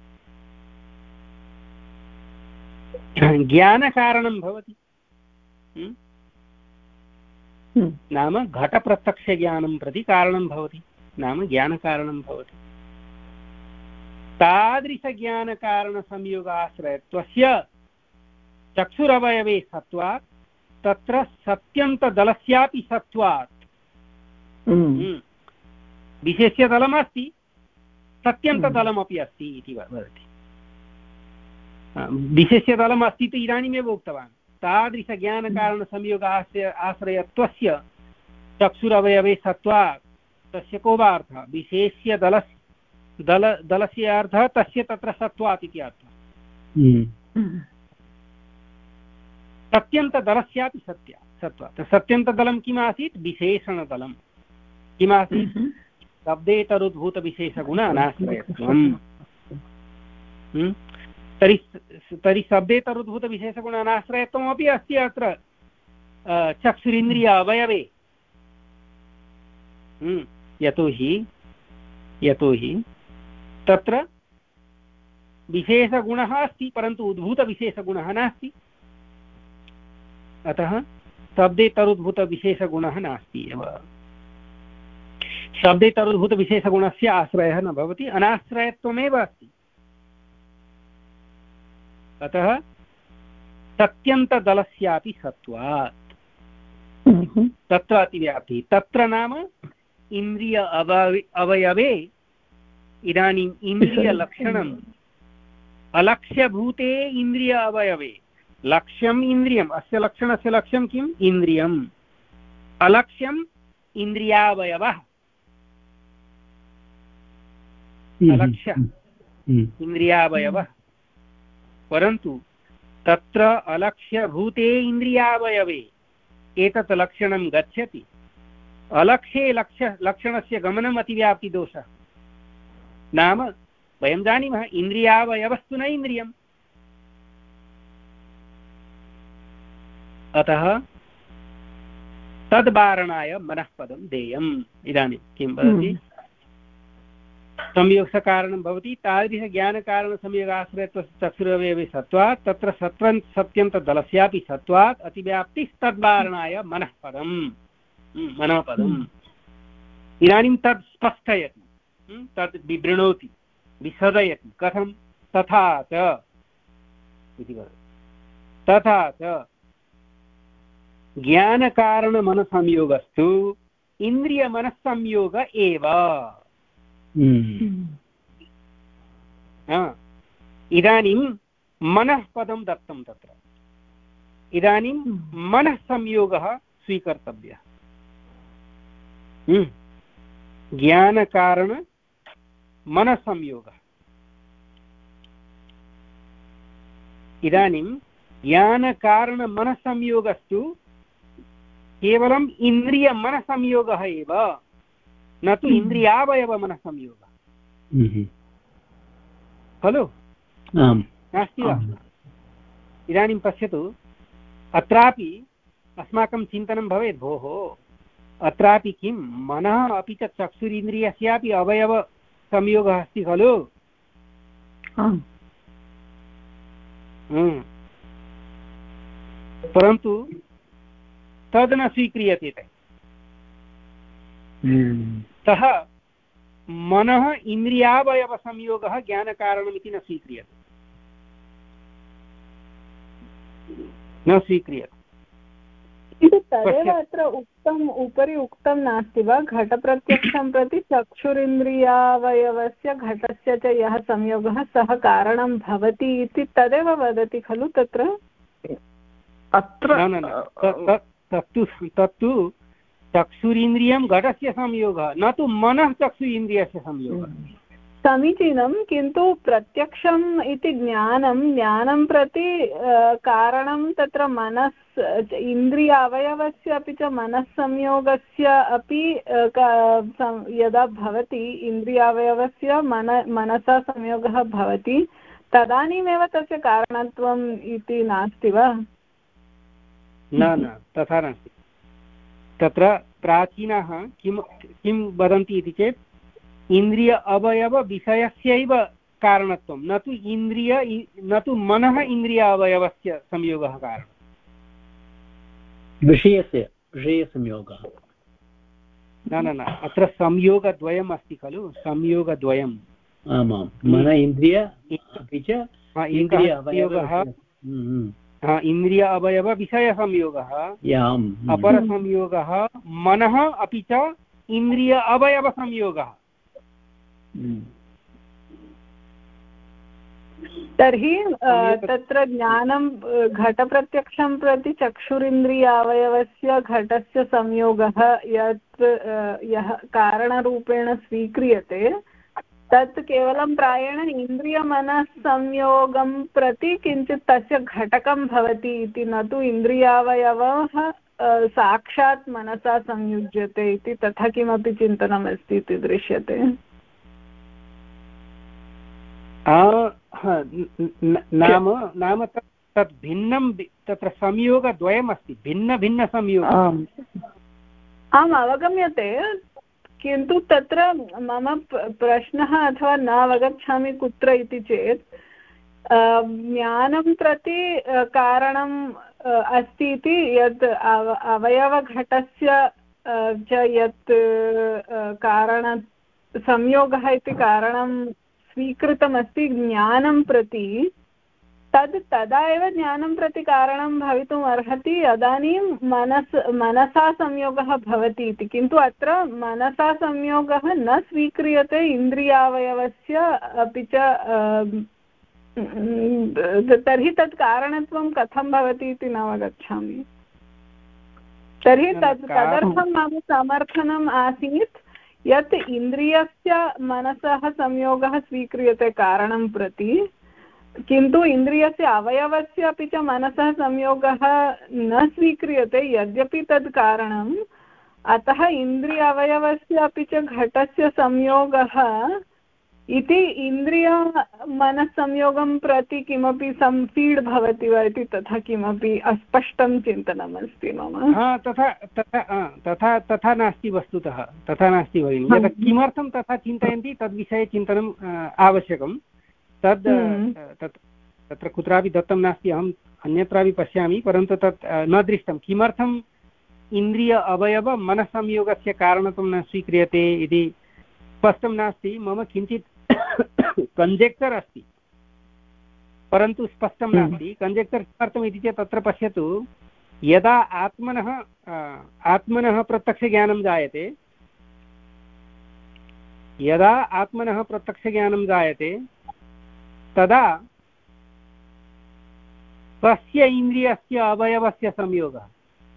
[SPEAKER 1] ज्ञानकारणं भवति, नाम घटप्रत्यक्षज्ञानं प्रति कारणं भवति, नाम ज्ञानकारणं भवति। तादृशज्ञानकारणसंयोगाश्रयत्वस्य चक्षुरवयवे सत्वात् तत्र सत्यन्तदलस्यापि सत्वात्, विशेष्यदलमस्ति सत्यन्तदलमपि अस्ति इति वदति। विशेष्यदलम् अस्ति इति इदानीमेव उक्तवान्। तादृशज्ञानकारणसंयोगाश्रय आश्रयत्वस्य चक्षुरवयवे सत्वात् तस्य को वा अर्थः? विशेष्यदलस्य दल दलस्य अर्थः तस्य तत्र सत्वात् इति अर्थः। सत्यन्तदलस्यापि सत्या सत्वात्। सत्यन्तदलं किमासीत्? विशेषणदलं। किमासीत्? शब्देतरुद्भूतविशेषगुण अनाश्रयत्वम्। तर्हि तर्हि शब्देतरुद्भूतविशेषगुण अनाश्रयत्वमपि अस्ति अत्र चक्षुरिन्द्रिय अवयवे। यतोहि यतोहि तत्र विशेषगुणः अस्ति परन्तु उद्भूतविशेषगुणः नास्ति। अतः शब्देतरुद्भूतविशेषगुणः नास्ति एव। शब्देतरुद्भूतविशेषगुणस्य आश्रयः न भवति, अनाश्रयत्वमेव अस्ति। अतः सत्यन्तदलस्यापि सत्वात् तत्र अतिव्याप्तिः। तत्र नाम इन्द्रिय अवयवे इदानीम् इन्द्रियलक्षणम् अलक्ष्यभूते इन्द्रिय अवयवे। लक्ष्यम् इन्द्रियम्, अस्य लक्षणस्य लक्ष्यं किम्? इन्द्रियम्। अलक्ष्यम् इन्द्रियावयवः। अलक्ष्य इन्द्रियावयवः, परन्तु तत्र अलक्ष्यभूते इन्द्रियावयवे एतत् लक्षणं गच्छति। अलक्ष्ये लक्ष्य लक्षणस्य गमनम् अतिव्याप्तिदोषः। नाम वयं जानीमः इन्द्रियावयवस्तु न इन्द्रियम्। अतः तद्वारणाय मनःपदं देयम्। इदानीं किं वदति? संयोगकारणं भवति तादृशज्ञानकारणसंयोगाश्रयत्वस्य चक्षुरवयवे सत्वात् तत्र सत्वं सत्यन्तदलस्यापि सत्वात् अतिव्याप्तिस्तद्वारणाय मनःपदम् मनःपदम्। इदानीं तत् स्पष्टयति, तत् विवृणोति, विशदयति। कथं? तथा च इति वदति। तथा च ज्ञानकारणमनसंयोगस्तु इन्द्रियमनस्संयोग एव। इदानीं मनः पदं दत्तं तत्र। इदानीं मनः संयोगः स्वीकर्तव्यः। ज्ञानकारण मनसंयोगः। इदानीं ज्ञानकारणमनसंयोगस्तु केवलम् इन्द्रियमनसंयोगः एव, न तु इन्द्रियावयवमनसंयोगः खलु? नास्ति वा? इदानीं पश्यतु, अत्रापि अस्माकं चिन्तनं भवेत्, भोः अत्रापि किं मनः अपि च चक्षुरिन्द्रियस्यापि अवयवसंयोगः अस्ति खलु? परन्तु तद् न स्वीक्रियते। सः मनः इन्द्रियावयवसंयोगः ज्ञानकारणमिति न स्वीक्रियते, न स्वीक्रियते।
[SPEAKER 3] किन्तु तदेव अत्र उक्तम्, उपरि उक्तं नास्ति वा? घटप्रत्यक्षं प्रति चक्षुरिन्द्रियावयवस्य घटस्य च यः संयोगः सः कारणं भवति इति तदेव वदति खलु तत्र?
[SPEAKER 8] अत्र
[SPEAKER 1] तत्तु तत्तु चक्षुरिन्द्रियं घटस्य संयोगः, न तु मनः चक्षु इन्द्रियस्य संयोगः।
[SPEAKER 3] समीचीनं, किन्तु प्रत्यक्षम् इति ज्ञानं ज्ञानं प्रति कारणं तत्र मनस् इन्द्रिय अवयवस्य अपि च मनस्संयोगस्य अपि यदा भवति, इन्द्रियावयवस्य मन मनसा संयोगः भवति, तदानीमेव तस्य कारणत्वम् इति नास्ति वा?
[SPEAKER 1] न न तथा नास्ति। तत्र प्राचीनाः किं किं वदन्ति इति चेत् इन्द्रिय अवयव विषयस्यैव कारणत्वं, न तु इन्द्रिय न तु मनः इन्द्रिय अवयवस्य संयोगः कारणं,
[SPEAKER 4] विषयस्य विषयसंयोगः।
[SPEAKER 1] न न न अत्र संयोगद्वयम् अस्ति खलु, संयोगद्वयम्।
[SPEAKER 4] आमां, मन इन्द्रिय अपि च इन्द्रिय अवयवः,
[SPEAKER 1] इन्द्रिय अवयव विषयसंयोगः, अपरसंयोगः मनः अपि च इन्द्रिय अवयवसंयोगः।
[SPEAKER 3] तर्हि तत्र ज्ञानं घटप्रत्यक्षं प्रति चक्षुरिन्द्रिय अवयवस्य घटस्य संयोगः यत् यः कारणरूपेण स्वीक्रियते तत् केवलं प्रायेण इन्द्रियमनस्संयोगं प्रति किञ्चित् तस्य घटकं भवति इति, न तु इन्द्रियावयवः साक्षात् मनसा संयुज्यते इति तथा किमपि चिन्तनमस्ति इति दृश्यते।
[SPEAKER 1] नाम नाम तत् भिन्नं, तत्र संयोगद्वयमस्ति, भिन्नभिन्नसंयोगः।
[SPEAKER 3] आम्, अवगम्यते, किन्तु तत्र मम प्रश्नः अथवा न अवगच्छामि कुत्र इति चेत् ज्ञानं प्रति कारणम् अस्ति इति यत् अवयवघटस्य च यत् कारण संयोगः इति कारणं स्वीकृतमस्ति ज्ञानं प्रति, तद् तदा एव ज्ञानं प्रति कारणं भवितुम् अर्हति यदानीं मनस् मनसा संयोगः भवति इति, किन्तु अत्र मनसा संयोगः न स्वीक्रियते इन्द्रियावयवस्य अपि च, तर्हि तत् कारणत्वं कथं भवति इति न अवगच्छामि। तर्हि तद् तदर्थं मम समर्थनम् आसीत् यत् इन्द्रियस्य मनसः संयोगः स्वीक्रियते कारणं प्रति, किन्तु इन्द्रियस्य अवयवस्य अपि च मनसः संयोगः न स्वीक्रियते यद्यपि तद् कारणम्, अतः इन्द्रिय अवयवस्य अपि च घटस्य संयोगः इति इन्द्रियमनस्संयोगं प्रति किमपि संफीड् भवति वा इति तथा किमपि अस्पष्टं चिन्तनमस्ति मम।
[SPEAKER 1] तथा तथा तथा तथा नास्ति, वस्तुतः तथा नास्ति भगिनि। यत् किमर्थं तथा चिन्तयन्ति तद्विषये चिन्तनम् आवश्यकं। तद् तत् तत्र कुत्रापि दत्तं नास्ति, अहम् अन्यत्रापि पश्यामि, परन्तु तत् न दृष्टं किमर्थम् इन्द्रिय अवयव मनस्संयोगस्य कारणत्वं न स्वीक्रियते इति स्पष्टं नास्ति। मम किञ्चित् कञ्जेक्चर् अस्ति, परन्तु स्पष्टं नास्ति। कञ्जेक्चर् किमर्थम् इति चेत् तत्र पश्यतु, यदा आत्मनः आत्मनः प्रत्यक्षज्ञानं जायते यदा आत्मनः प्रत्यक्षज्ञानं जायते तदा कस्य इन्द्रियस्य अवयवस्य संयोगः?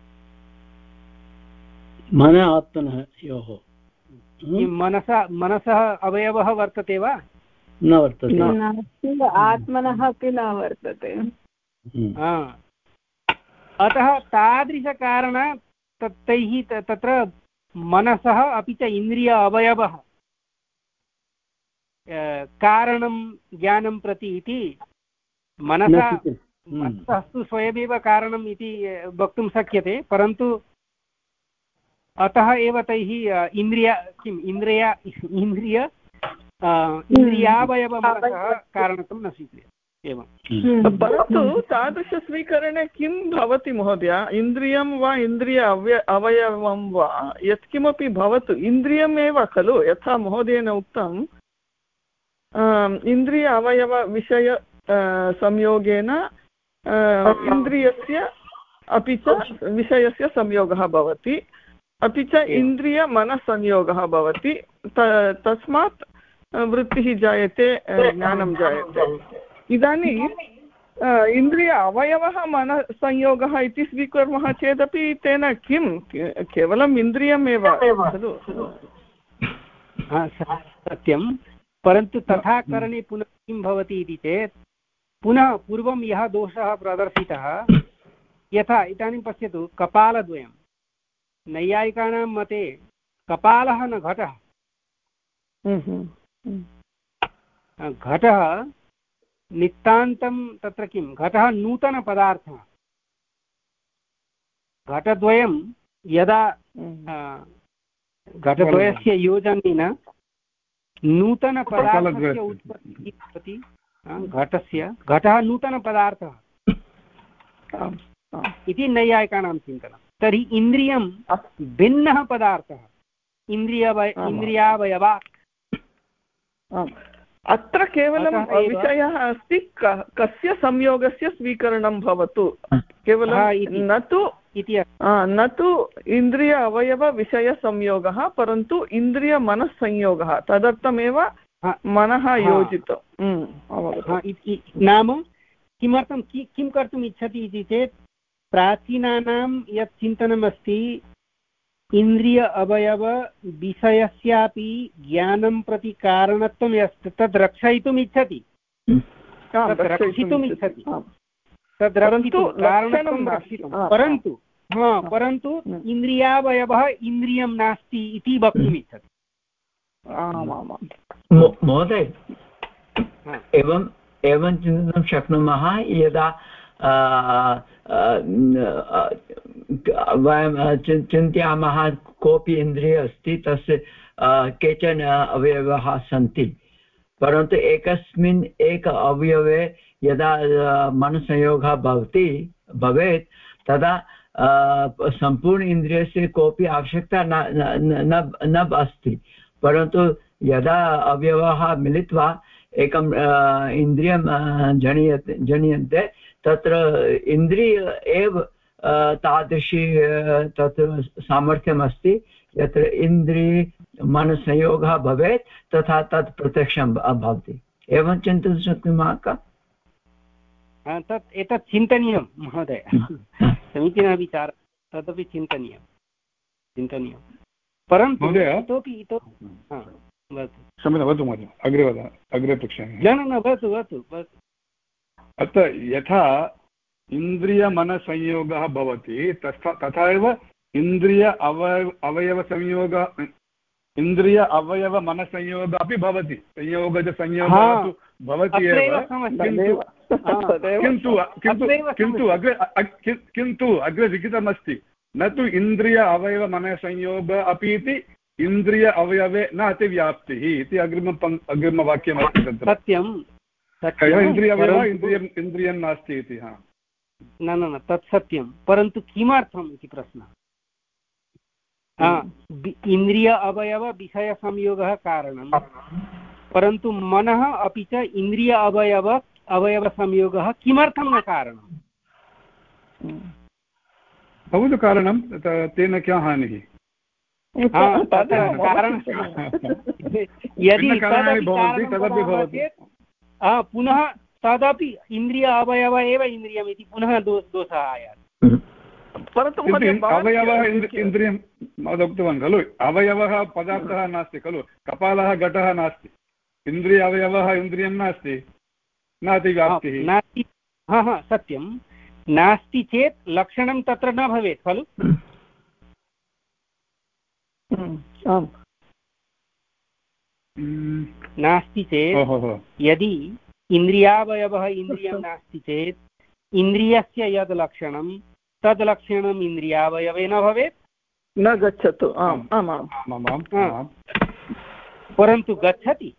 [SPEAKER 4] मन आत्मनः योः।
[SPEAKER 1] मनसा मनसः अवयवः वर्तते वा?
[SPEAKER 4] न वर्तते,
[SPEAKER 3] आत्मनः अपि न वर्तते।
[SPEAKER 1] अतः तादृशकारणात् तैः तत्र मनसः अपि च इन्द्रिय अवयवः कारणं ज्ञानं प्रति इति मनसा मनसः तु स्वयमेव कारणम् इति वक्तुं शक्यते, परन्तु अतः एव तैः इन्द्रिय किम् इन्द्रिय इन्द्रिय इन्द्रियावयवमनसः कारणत्वं न स्वीक्रियते एवं।
[SPEAKER 8] परन्तु तादृशस्वीकरणे किं भवति महोदय, इन्द्रियं वा इन्द्रिय अवय अवयवं वा यत्किमपि भवतु, इन्द्रियमेव खलु। यथा महोदयेन उक्तम्, इन्द्रिय अवयवविषय संयोगेन इन्द्रियस्य अपि च विषयस्य संयोगः भवति, अपि च इन्द्रियमनस्संयोगः भवति। तस्मात् वृत्तिः जायते, ज्ञानं जायते। इदानीं इन्द्रिय अवयवः मनसंयोगः इति स्वीकुर्मः चेदपि तेन किं केवलम् इन्द्रियमेव खलु
[SPEAKER 1] सत्यं परन्तु तथा करणे पुनः किं भवति इति चेत् पुनः पूर्वं यः दोषः प्रदर्शितः यथा इदानीं पश्यतु कपालद्वयं नैयायिकानां मते कपालः न घटः घटः नितान्तं तत्र किं घटः नूतनपदार्थः घटद्वयं यदा घटद्वयस्य योजनेन नूतनपदार्थस्य उत्पत्तिः भवति घटस्य घटः नूतनपदार्थः इति नैयायिकानां चिन्तनं तर्हि इन्द्रियं भिन्नः पदार्थः इन्द्रियवय इन्द्रियावयवात्
[SPEAKER 8] अत्र केवलं विषयः अस्ति कस्य संयोगस्य स्वीकरणं भवतु केवलं न तु न तु इन्द्रिय अवयवविषयसंयोगः परन्तु इन्द्रियमनस्संयोगः तदर्थमेव मनः योजितम्
[SPEAKER 1] नाम किमर्थं किं कर्तुम् इच्छति इति चेत् प्राचीनानां यत् चिन्तनमस्ति इन्द्रिय अवयव विषयस्यापि ज्ञानं प्रति कारणत्वं यत् तद् रक्षयितुम् इच्छति तद् रक्षितुम् इच्छति तद् रक्षितुं कारणत्वं रक्षितुं परन्तु हा परन्तु इन्द्रियावयवः इन्द्रियं नास्ति इति वक्तुम् इच्छति
[SPEAKER 2] महोदय एवं एवं चिन्तयितुं शक्नुमः यदा वयं चिन्तयामः कोऽपि इन्द्रियः अस्ति तस्य केचन अवयवाः सन्ति परन्तु एकस्मिन् एक अवयवे यदा मनसंयोगः भवति भवेत् तदा सम्पूर्ण इन्द्रियस्य कोऽपि आवश्यकता न न अस्ति परन्तु यदा अवयवाः मिलित्वा एकम् इन्द्रियं जनीयते जनीयन्ते तत्र इन्द्रिय एव तादृशी तत्र सामर्थ्यम् अस्ति यत्र इन्द्रिय मनसंयोगः भवेत् तथा तत् प्रत्यक्षं भवति एवं चिन्तयितुं शक्नुमः का
[SPEAKER 1] तत् एतत् चिन्तनीयं महोदय समीचीनः विचारः तदपि चिन्तनीयं चिन्तनीयं परन्तु इतोपि इतोपि
[SPEAKER 7] क्षम्यतां वदतु महोदय अग्रे वद अग्रे पृच्छामि
[SPEAKER 1] न न वदतु वदतु
[SPEAKER 7] अत्र यथा इन्द्रियमनसंयोगः भवति तथा तथा एव इन्द्रिय अवयव अवयवसंयोगः इन्द्रिय अवयवमनसंयोगः अपि भवति संयोगज संयोगः तु भवति एव किन्तु किन्तु किन्तु अग्रे किन्तु अग्रे लिखितमस्ति न तु इन्द्रिय अवयवमनसंयोगः अपि इति इन्द्रिय अवयवे न अतिव्याप्तिः इति अग्रिमं अग्रिमवाक्यमस्ति तत्र सत्यं इन्द्रिय अवयवः इन्द्रियम् इन्द्रियं नास्ति इति हा
[SPEAKER 1] न न न तत् सत्यं परन्तु किमर्थम् इति प्रश्नः इन्द्रिय अवयव विषयसंयोगः कारणं परन्तु मनः अपि च इन्द्रिय अवयव अवयवसंयोगः किमर्थं न कारणं
[SPEAKER 7] भवतु कारणं तेन क्या हानिः
[SPEAKER 1] यदि तदपि भवति पुनः तदपि इन्द्रिय अवयव एव इन्द्रियम् इति पुनः दोषः आयाति
[SPEAKER 8] परन्तु
[SPEAKER 7] अवयवः इन्द्रियं महोदय उक्तवान् खलु अवयवः पदार्थः नास्ति खलु कपालः घटः नास्ति इन्द्रिय अवयवः इन्द्रियं नास्ति नास्ति व्याप्तिः
[SPEAKER 1] नास्ति हा हा सत्यं नास्ति चेत् लक्षणं तत्र न भवेत् खलु नास्ति चेत् यदि इन्द्रियावयवः इन्द्रियं नास्ति चेत् इन्द्रियस्य यद् लक्षणं तद् लक्षणम् इन्द्रियावयवे न भवेत्
[SPEAKER 8] न गच्छतु आम् आमाम्
[SPEAKER 1] परन्तु गच्छति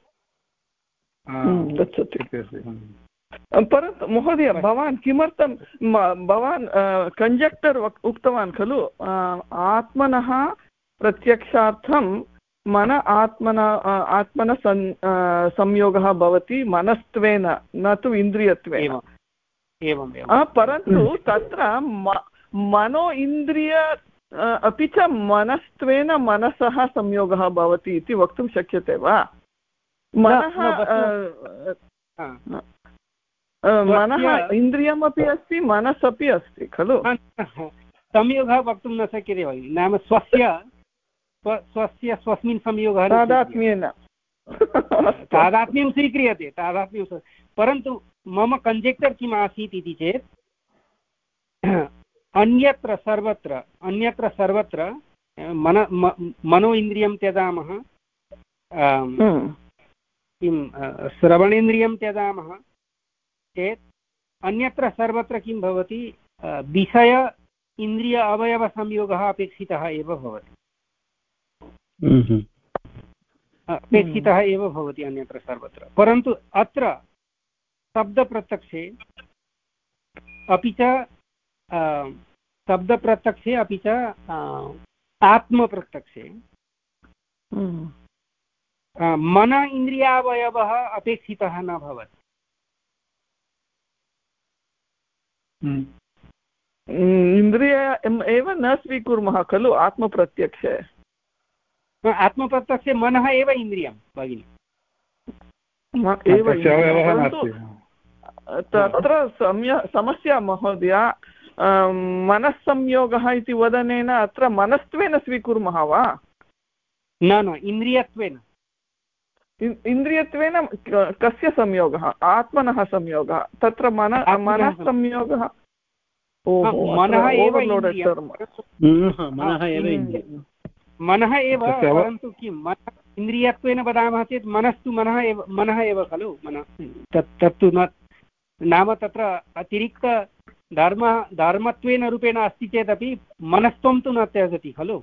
[SPEAKER 8] गच्छति परन्तु महोदय भवान् किमर्थं भवान् कञ्जक्टर् उक्तवान् खलु आत्मनः प्रत्यक्षार्थं मन आत्मन आत्मन संयोगः भवति मनस्त्वेन न तु इन्द्रियत्वेन
[SPEAKER 1] एवं
[SPEAKER 8] परन्तु तत्र मनो इन्द्रिय अपि च मनस्त्वेन मनसः संयोगः भवति इति वक्तुं शक्यते वा मनः मनः इन्द्रियमपि अस्ति मनसपि अस्ति खलु
[SPEAKER 1] संयोगः वक्तुं न शक्यते भगिनि नाम स्वस्य स्वस्य स्वस्मिन् संयोगः
[SPEAKER 8] तादात्म्येन
[SPEAKER 1] तादात्म्यं स्वीक्रियते तादात्म्यं परन्तु मम कञ्जेक्चर् किम् आसीत् इति चेत् अन्यत्र सर्वत्र अन्यत्र सर्वत्र मन मनो इन्द्रियं त्यजामः किं श्रवणेन्द्रियं त्यजामः चेत् अन्यत्र सर्वत्र किं भवति विषय इन्द्रिय अवयवसंयोगः अपेक्षितः एव भवति अपेक्षितः एव भवति अन्यत्र सर्वत्र परन्तु अत्र शब्दप्रत्यक्षे अपि च शब्दप्रत्यक्षे अपि च आत्मप्रत्यक्षे मन इन्द्रियावयवः अपेक्षितः न भवति
[SPEAKER 8] इन्द्रिय एव न स्वीकुर्मः खलु आत्मप्रत्यक्षे
[SPEAKER 1] आत्मप्रत्यक्षे मनः एव इन्द्रियं भगिनि
[SPEAKER 8] तत्र समस्या महोदय मनस्संयोगः इति वदनेन अत्र मनस्त्वेन स्वीकुर्मः वा
[SPEAKER 1] न न इन्द्रियत्वेन
[SPEAKER 8] इन्द्रियत्वेन कस्य संयोगः आत्मनः संयोगः तत्र मन मनः संयोगः
[SPEAKER 1] मनः एव मनः एव परन्तु किं मनः इन्द्रियत्वेन वदामः चेत् मनस्तु मनः एव मनः एव खलु मनः तत् तत्तु न नाम तत्र अतिरिक्त धर्म धर्मत्वेन रूपेण अस्ति चेदपि मनस्त्वं तु न त्यजति खलु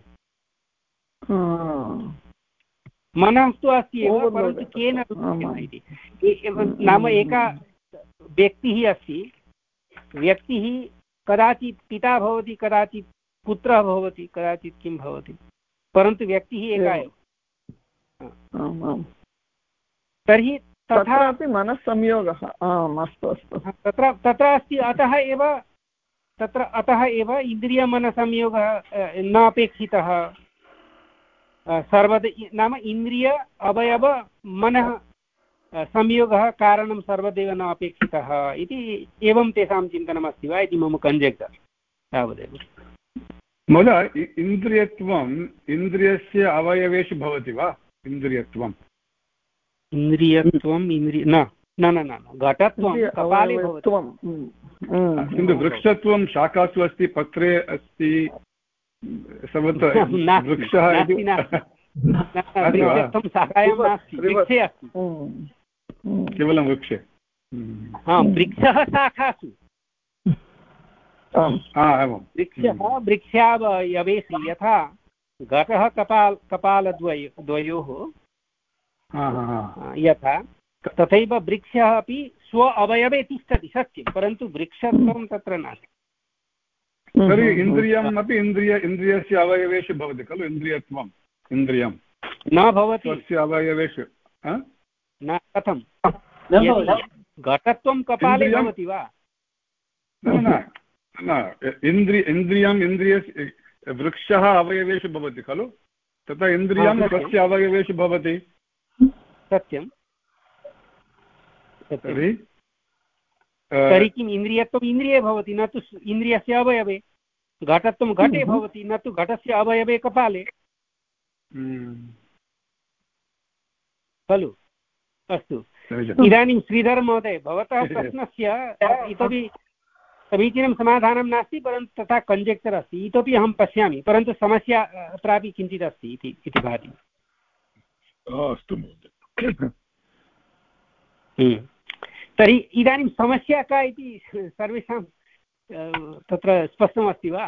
[SPEAKER 1] मनस्तु अस्ति एव परन्तु केन रूपेण इति नाम एका व्यक्तिः अस्ति व्यक्तिः कदाचित् पिता भवति कदाचित् पुत्रः भवति कदाचित् किं भवति परन्तु व्यक्तिः एका एव तर्हि
[SPEAKER 8] तत्रापि मनस्संयोगः आम् अस्तु अस्तु
[SPEAKER 1] तत्र तत्र अस्ति अतः एव तत्र अतः एव इन्द्रियमनसंयोगः न अपेक्षितः सर्वदा नाम इन्द्रिय अवयव मनः संयोगः कारणं सर्वदैव न अपेक्षितः इति एवं तेषां चिन्तनमस्ति वा इति मम कञ्जेक्चर् तावदेव
[SPEAKER 7] महोदय इन्द्रियत्वम् इन्द्रियस्य अवयवेषु भवति वा इन्द्रियत्वम्
[SPEAKER 1] इन्द्रियत्वम् इन्द्रिय न न न न घटत्वं कपाले भवति
[SPEAKER 7] किन्तु वृक्षत्वं शाखासु अस्ति पत्रे अस्ति सर्वत्र वृक्षः
[SPEAKER 1] वृक्षत्वं शाखायां नास्ति वृक्षे अस्ति
[SPEAKER 7] केवलं वृक्षे
[SPEAKER 1] वृक्षः शाखासु वृक्षः वृक्षावयवेषु यथा घटः कपाल कपालद्वय द्वयोः यथा तथैव वृक्षः अपि स्व अवयवे तिष्ठति सत्यं परन्तु वृक्षत्वं तत्र नास्ति
[SPEAKER 7] तर्हि इन्द्रियम् अपि इन्द्रिय इन्द्रियस्य अवयवेषु भवति खलु इन्द्रियत्वम् इन्द्रियं
[SPEAKER 1] न भवति
[SPEAKER 7] स्वस्य अवयवेषु
[SPEAKER 1] न कथं घटत्वं कपाले भवति वा
[SPEAKER 7] न इन्द्रिय इन्द्रियम् इन्द्रियस्य वृक्षः अवयवेषु भवति खलु तथा इन्द्रियं स्वस्य अवयवेषु भवति
[SPEAKER 1] सत्यं
[SPEAKER 7] तर्हि
[SPEAKER 1] तर्हि किम् इन्द्रियत्वम् इन्द्रिये भवति न तु इन्द्रियस्य अवयवे घटत्वं घटे भवति न तु घटस्य अवयवे कपाले खलु अस्तु इदानीं श्रीधर महोदय भवतः प्रश्नस्य इतोपि समीचीनं समाधानं नास्ति परन्तु तथा कञ्जेक्चर् अस्ति इतोपि अहं पश्यामि परन्तु समस्या अत्रापि किञ्चित् अस्ति इति भाति
[SPEAKER 5] अस्तु
[SPEAKER 1] तर्हि इदानीं समस्या का इति सर्वेषां तत्र स्पष्टमस्ति वा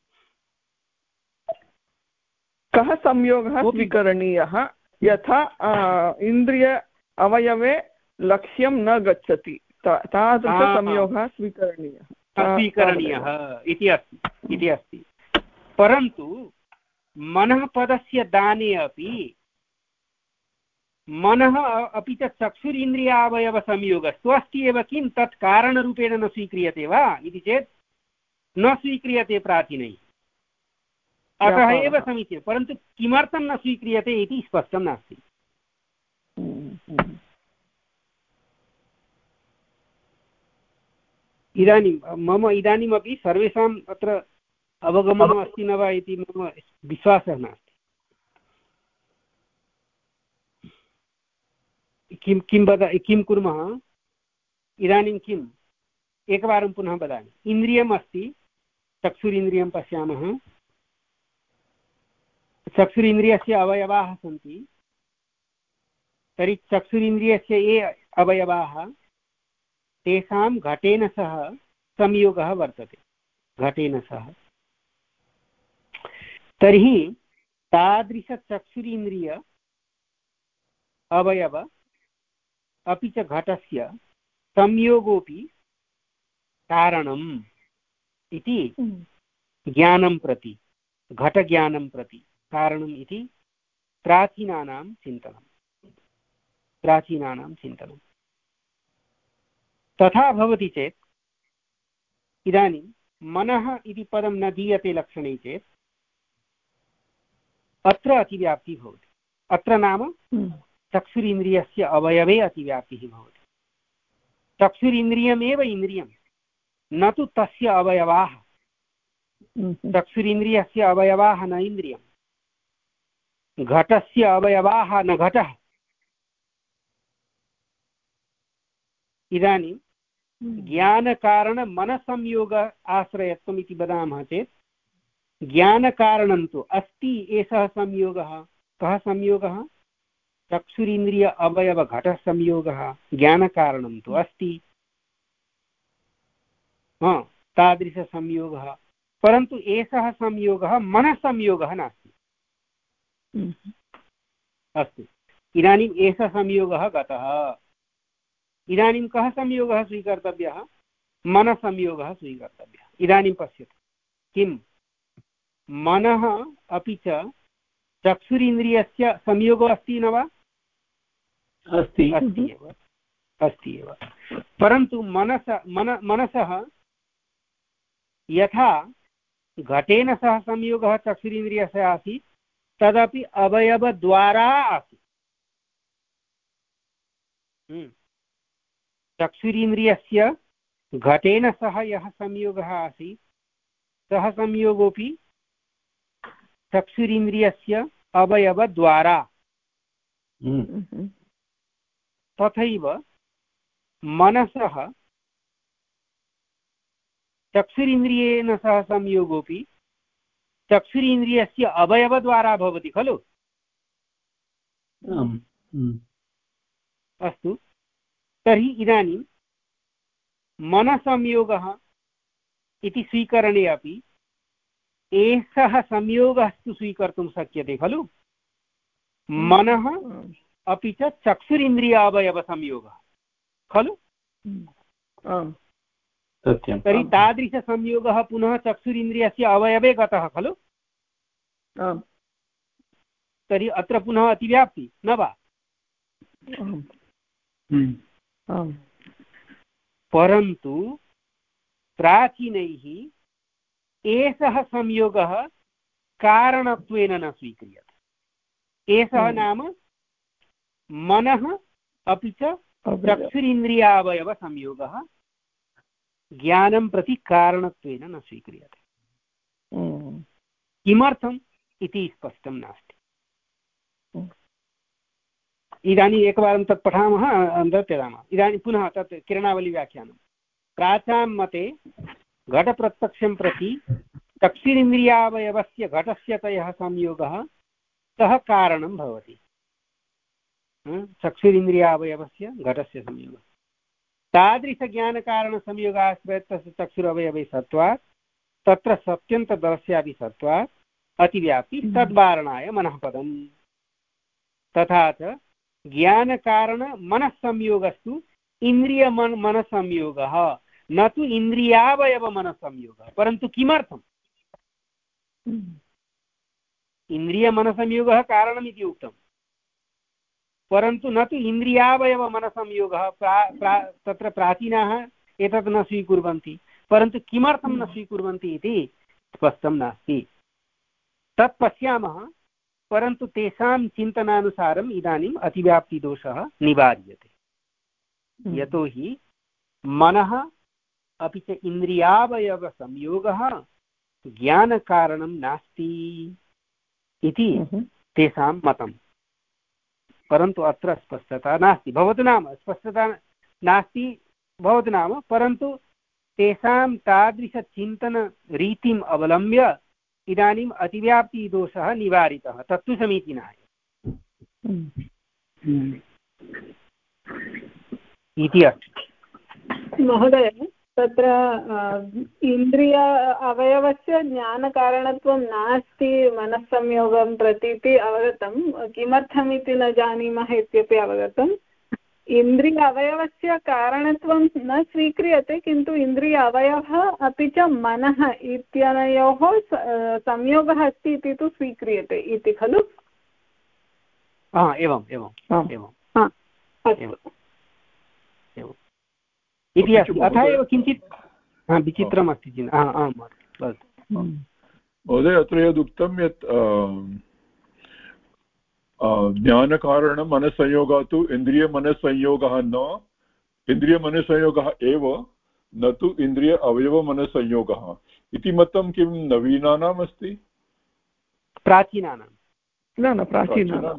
[SPEAKER 8] कः संयोगः स्वीकरणीयः यथा इन्द्रिय अवयवे लक्ष्यं न गच्छति तादृशसंयोगः स्वीकरणीयः
[SPEAKER 1] स्वीकरणीयः इति अस्ति इति अस्ति परन्तु मनः पदस्य दाने अपि मनः अपि च चक्षुरिन्द्रियावयवसंयोगस्तु अस्ति एव किं तत् कारणरूपेण न स्वीक्रियते वा इति चेत् न स्वीक्रियते प्राचीनैः अतः एव समीचीनं परन्तु किमर्थं न स्वीक्रियते इति स्पष्टं नास्ति इदानीं मम इदानीमपि सर्वेषाम् अत्र अवगमनम् अस्ति न वा इति मम विश्वासः नास्ति। किं किं वद किं कुर्मः इदानीं किम् एकवारं पुनः वदामि। इन्द्रियम् अस्ति, चक्षुरिन्द्रियं पश्यामः, चक्षुरिन्द्रियस्य अवयवाः सन्ति। तर्हि चक्षुरिन्द्रियस्य ये अवयवाः तेषां घटेन सह संयोगः वर्तते, घटेन सह। तर्हि तादृशचक्षुरिन्द्रिय अवयव अपि च घटस्य संयोगोऽपि कारणम् इति ज्ञानं प्रति, घटज्ञानं प्रति कारणम् इति प्राचीनानां चिन्तनं, प्राचीनानां चिन्तनं। तथा भवति चेत् इदानीं मनः इति पदं न दीयते लक्षणे चेत् अत्र अतिव्याप्तिः भवति। अत्र नाम चक्षुरिन्द्रियस्य अवयवे अतिव्याप्तिः भवति। चक्षुरिन्द्रियमेव इन्द्रियं, न तु तस्य अवयवाः। चक्षुरिन्द्रियस्य अवयवाः न इन्द्रियं, घटस्य अवयवाः न घटः। इदानीं ज्ञानकारणमनसंयोग आश्रयत्वम् इति वदामः चेत् ज्ञानकारणं तु अस्ति एषः संयोगः। कः संयोगः? चक्षुरिन्द्रिय अवयव घटसंयोगः। ज्ञानकारणं तु अस्ति, हा तादृशसंयोगः, परन्तु एषः संयोगः मनसंयोगः नास्ति। अस्तु, इदानीम् एषः संयोगः गतः। इदानीं कः संयोगः स्वीकर्तव्यः? मनसंयोगः स्वीकर्तव्यः। इदानीं पश्यतु, किं मनः अपि च चक्षुरिन्द्रियस्य संयोगो अस्ति न वा?
[SPEAKER 4] अस्ति
[SPEAKER 1] अस्ति एव, अस्ति एव। परन्तु मनस मन मनसः यथा घटेन सह संयोगः चक्षुरिन्द्रियस्य आसीत् तदपि अवयवद्वारा आसीत्। चक्षुरिन्द्रियस्य घटेन सह यः संयोगः आसीत् सः संयोगोऽपि चक्षुरिन्द्रियस्य अवयवद्वारा। तथैव मनसः चक्षुरिन्द्रियेण सह संयोगोऽपि चक्षुरिन्द्रियस्य अवयवद्वारा भवति खलु? अस्तु, तर्हि इदानीं मनसंयोगः इति स्वीकरणे अपि एषः संयोगस्तु स्वीकर्तुं शक्यते खलु? मनः अपि च चक्षुरिन्द्रिय अवयवसंयोगः खलु?
[SPEAKER 4] सत्यं।
[SPEAKER 1] तर्हि तादृशसंयोगः पुनः चक्षुरिन्द्रियस्य अवयवे गतः खलु? तर्हि अत्र पुनः अतिव्याप्ति न वा? परन्तु प्राचीनैः एषः संयोगः कारणत्वेन न स्वीक्रियते। एषः नाम मनः अपि च चक्षुरिन्द्रियावयवसंयोगः ज्ञानं प्रति कारणत्वेन न स्वीक्रियते। किमर्थम् इति स्पष्टं नास्ति। इदानीम् एकवारं तत् पठामः, अनन्तरं त्यजामः। इदानीं पुनः तत् किरणावलीव्याख्यानं। प्राचां मते घटप्रत्यक्षं प्रति चक्षुरिन्द्रियावयवस्य घटस्य तयः संयोगः सः कारणं भवति। चक्षुरिन्द्रियावयवस्य घटस्य संयोगः तादृशज्ञानकारणसंयोगाश्रयस्य चक्षुरवयवे सत्त्वात् तत्र सत्यन्तदलस्यापि सत्त्वात् अतिव्याप्ति तद्वारणाय मनःपदम्। तथा च ज्ञानकारणमनःसंयोगस्तु इन्द्रियमन मनःसंयोगः न तु इन्द्रियावयवमनःसंयोगः। परन्तु किमर्थम्? इन्द्रियमनसंयोगः कारणमिति उक्तं, परन्तु न तु इन्द्रियावयवमनसंयोगः। प्रा प्रा तत्र प्राचीनाः एतत् न स्वीकुर्वन्ति, परन्तु किमर्थं न स्वीकुर्वन्ति इति स्पष्टं नास्ति। तत् पश्यामः, परन्तु तेषां चिन्तनानुसारम् इदानीम् अतिव्याप्तिदोषः निवार्यते। यतोहि मनः अपि च इन्द्रियावयवसंयोगः ज्ञानकारणं नास्ति इति तेषां मतं। परन्तु अत्र स्पष्टता नास्ति। भवतु नाम स्पष्टता नास्ति भवतु नाम, परन्तु तेषां तादृशचिन्तनरीतिम् अवलम्ब्य इदानीम् अतिव्याप्तिदोषः निवारितः, तत्तु समीचीनः इति अस्ति।
[SPEAKER 3] महोदय, तत्र इन्द्रिय अवयवस्य ज्ञानकारणत्वं नास्ति मनस्संयोगं प्रति इति अवगतं, किमर्थमिति न जानीमः इत्यपि अवगतम्। इन्द्रिय अवयवस्य कारणत्वं न स्वीक्रियते, किन्तु इन्द्रिय अवयवः अपि च मनः इत्यनयोः संयोगः अस्ति इति तु स्वीक्रियते इति खलु?
[SPEAKER 1] एवम् एवम् एवम् इति अस्ति। अतः एव किञ्चित् विचित्रम् अस्ति चिन्त। आम्
[SPEAKER 5] महोदय, अत्र यदुक्तं यत् ज्ञानकारणं मनस्संयोगः तु इन्द्रियमनस्संयोगः न, इन्द्रियमनस्संयोगः एव, न तु इन्द्रिय अवयवमनस्संयोगः इति मतं किं नवीनानाम् अस्ति?
[SPEAKER 1] प्राचीनानां
[SPEAKER 8] न न प्राचीनानां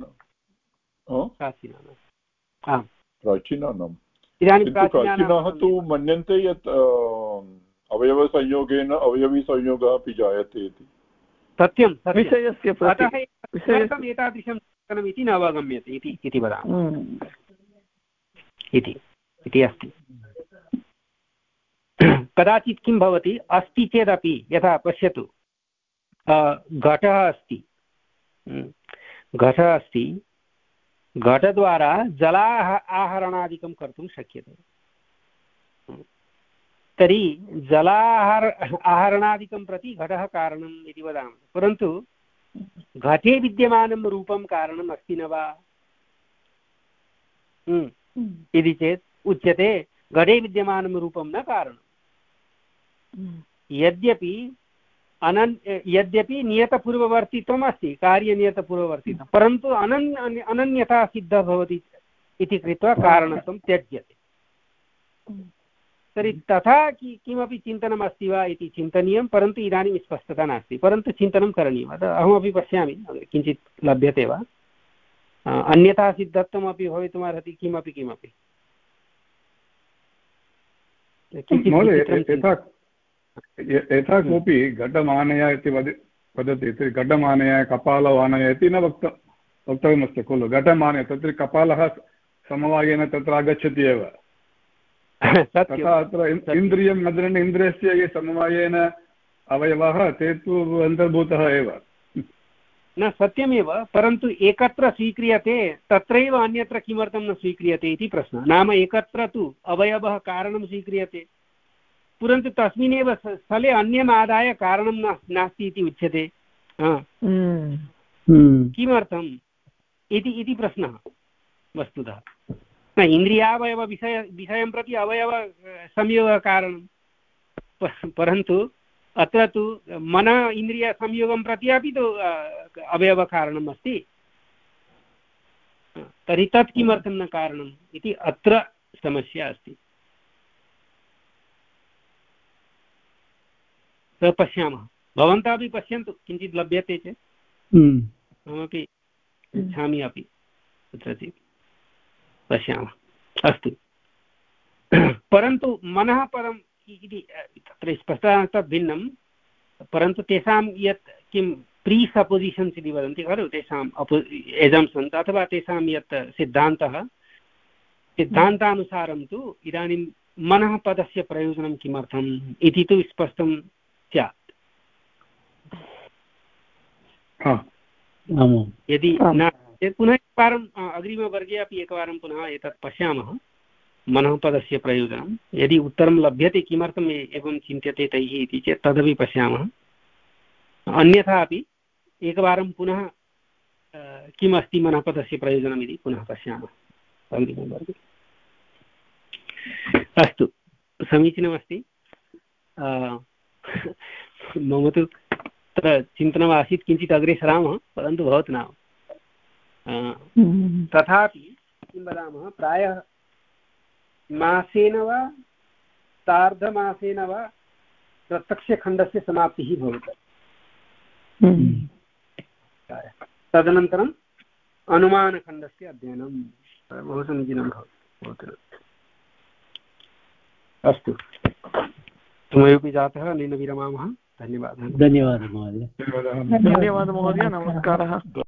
[SPEAKER 5] प्राचीनानाम्।
[SPEAKER 1] इदानीं
[SPEAKER 5] प्राचीनाः तु मन्यन्ते यत् अवयवसंयोगेन अवयवीसंयोगः अपि जायते इति।
[SPEAKER 1] सत्यं
[SPEAKER 8] विषयस्य
[SPEAKER 1] एतादृशं चिन्तनम् इति न अवगम्यते इति इति वदामः इति इति अस्ति। कदाचित् किं भवति, अस्ति चेदपि, यथा पश्यतु, घटः अस्ति घटः अस्ति घटद्वारा जलाह आहरणादिकं कर्तुं शक्यते। तर्हि जलाहार आहरणादिकं प्रति घटः कारणम् इति वदामः, परन्तु घटे विद्यमानं रूपं कारणम् अस्ति न वा इति चेत् उच्यते घटे विद्यमानं रूपं न कारणम्। यद्यपि अनन् यद्यपि नियतपूर्ववर्तित्वम् अस्ति, कार्यनियतपूर्ववर्तित्वं, परन्तु अनन् अनन्यथा सिद्धः भवति इति कृत्वा कारणत्वं त्यज्यते। तर्हि तथा कि किमपि चिन्तनम् अस्ति वा इति चिन्तनीयं, परन्तु इदानीं स्पष्टता नास्ति, परन्तु चिन्तनं करणीयम्। अतः अहमपि पश्यामि किञ्चित् लभ्यते वा, अन्यथा सिद्धत्वमपि भवितुमर्हति, किमपि किमपि।
[SPEAKER 7] यथा कोऽपि घटमानय इति वद वदति तर्हि घटमानय कपालौ आनय इति न वक्त वक्तव्यमस्ति खलु। घटमानय तत्र कपालः समवायेन तत्र आगच्छति एव। तथा अत्र इन्द्रियं मद्रेण इन्द्रियस्य ये समवायेन अवयवाः ते तु अन्तर्भूतः एव।
[SPEAKER 1] न सत्यमेव, परन्तु एकत्र स्वीक्रियते, तत्रैव अन्यत्र किमर्थं न स्वीक्रियते इति प्रश्नः। नाम एकत्र तु अवयवः कारणं स्वीक्रियते, परन्तु तस्मिन्नेव स्थले अन्यम् आदाय कारणं नास्ति इति उच्यते। किमर्थम् इति इति प्रश्नः वस्तुतः। न इन्द्रियावयव विषय विषयं प्रति अवयव संयोगकारणं, परन्तु अत्र तु मन इन्द्रियसंयोगं प्रति अपि तु अवयवकारणम् अस्ति। तर्हि तत् किमर्थं न कारणम् इति अत्र समस्या अस्ति। तत् पश्यामः, भवन्तः अपि पश्यन्तु, किञ्चित् लभ्यते चेत् अहमपि इच्छामि अपि कुत्रचित् पश्यामः। अस्तु, परन्तु मनः परम् इति तत्र स्पष्टतः भिन्नं, परन्तु तेषां यत् किं प्री सपोजिशन्स् इति वदन्ति खलु, तेषाम् अपो एजम्सन्स् अथवा तेषां यत् सिद्धान्तः, सिद्धान्तानुसारं तु इदानीं मनः पदस्य प्रयोजनं किमर्थम् इति तु स्पष्टं स्यात्। यदि न पुनः एकवारम् अग्रिमवर्गे अपि एकवारं पुनः एतत् पश्यामः, मनः पदस्य प्रयोजनं। यदि उत्तरं लभ्यते किमर्थम् एवं चिन्त्यते तैः इति चेत् तदपि पश्यामः। अन्यथा अपि एकवारं पुनः किम् अस्ति मनः पदस्य प्रयोजनम् इति पुनः पश्यामः अग्रिमवर्गे। अस्तु, समीचीनमस्ति। मम तु तत्र चिन्तनमासीत् किञ्चित् अग्रे सरामः, परन्तु भवतु नाम। तथापि किं वदामः, प्रायः मासेन वा सार्धमासेन वा प्रत्यक्षखण्डस्य समाप्तिः भवति। तदनन्तरम् अनुमानखण्डस्य अध्ययनं बहु समीचीनं भवति। अस्तु, समयोपि जातः, अनेन विरमामः। धन्यवादः।
[SPEAKER 4] धन्यवादः महोदय।
[SPEAKER 8] धन्यवादः महोदय, नमस्कारः।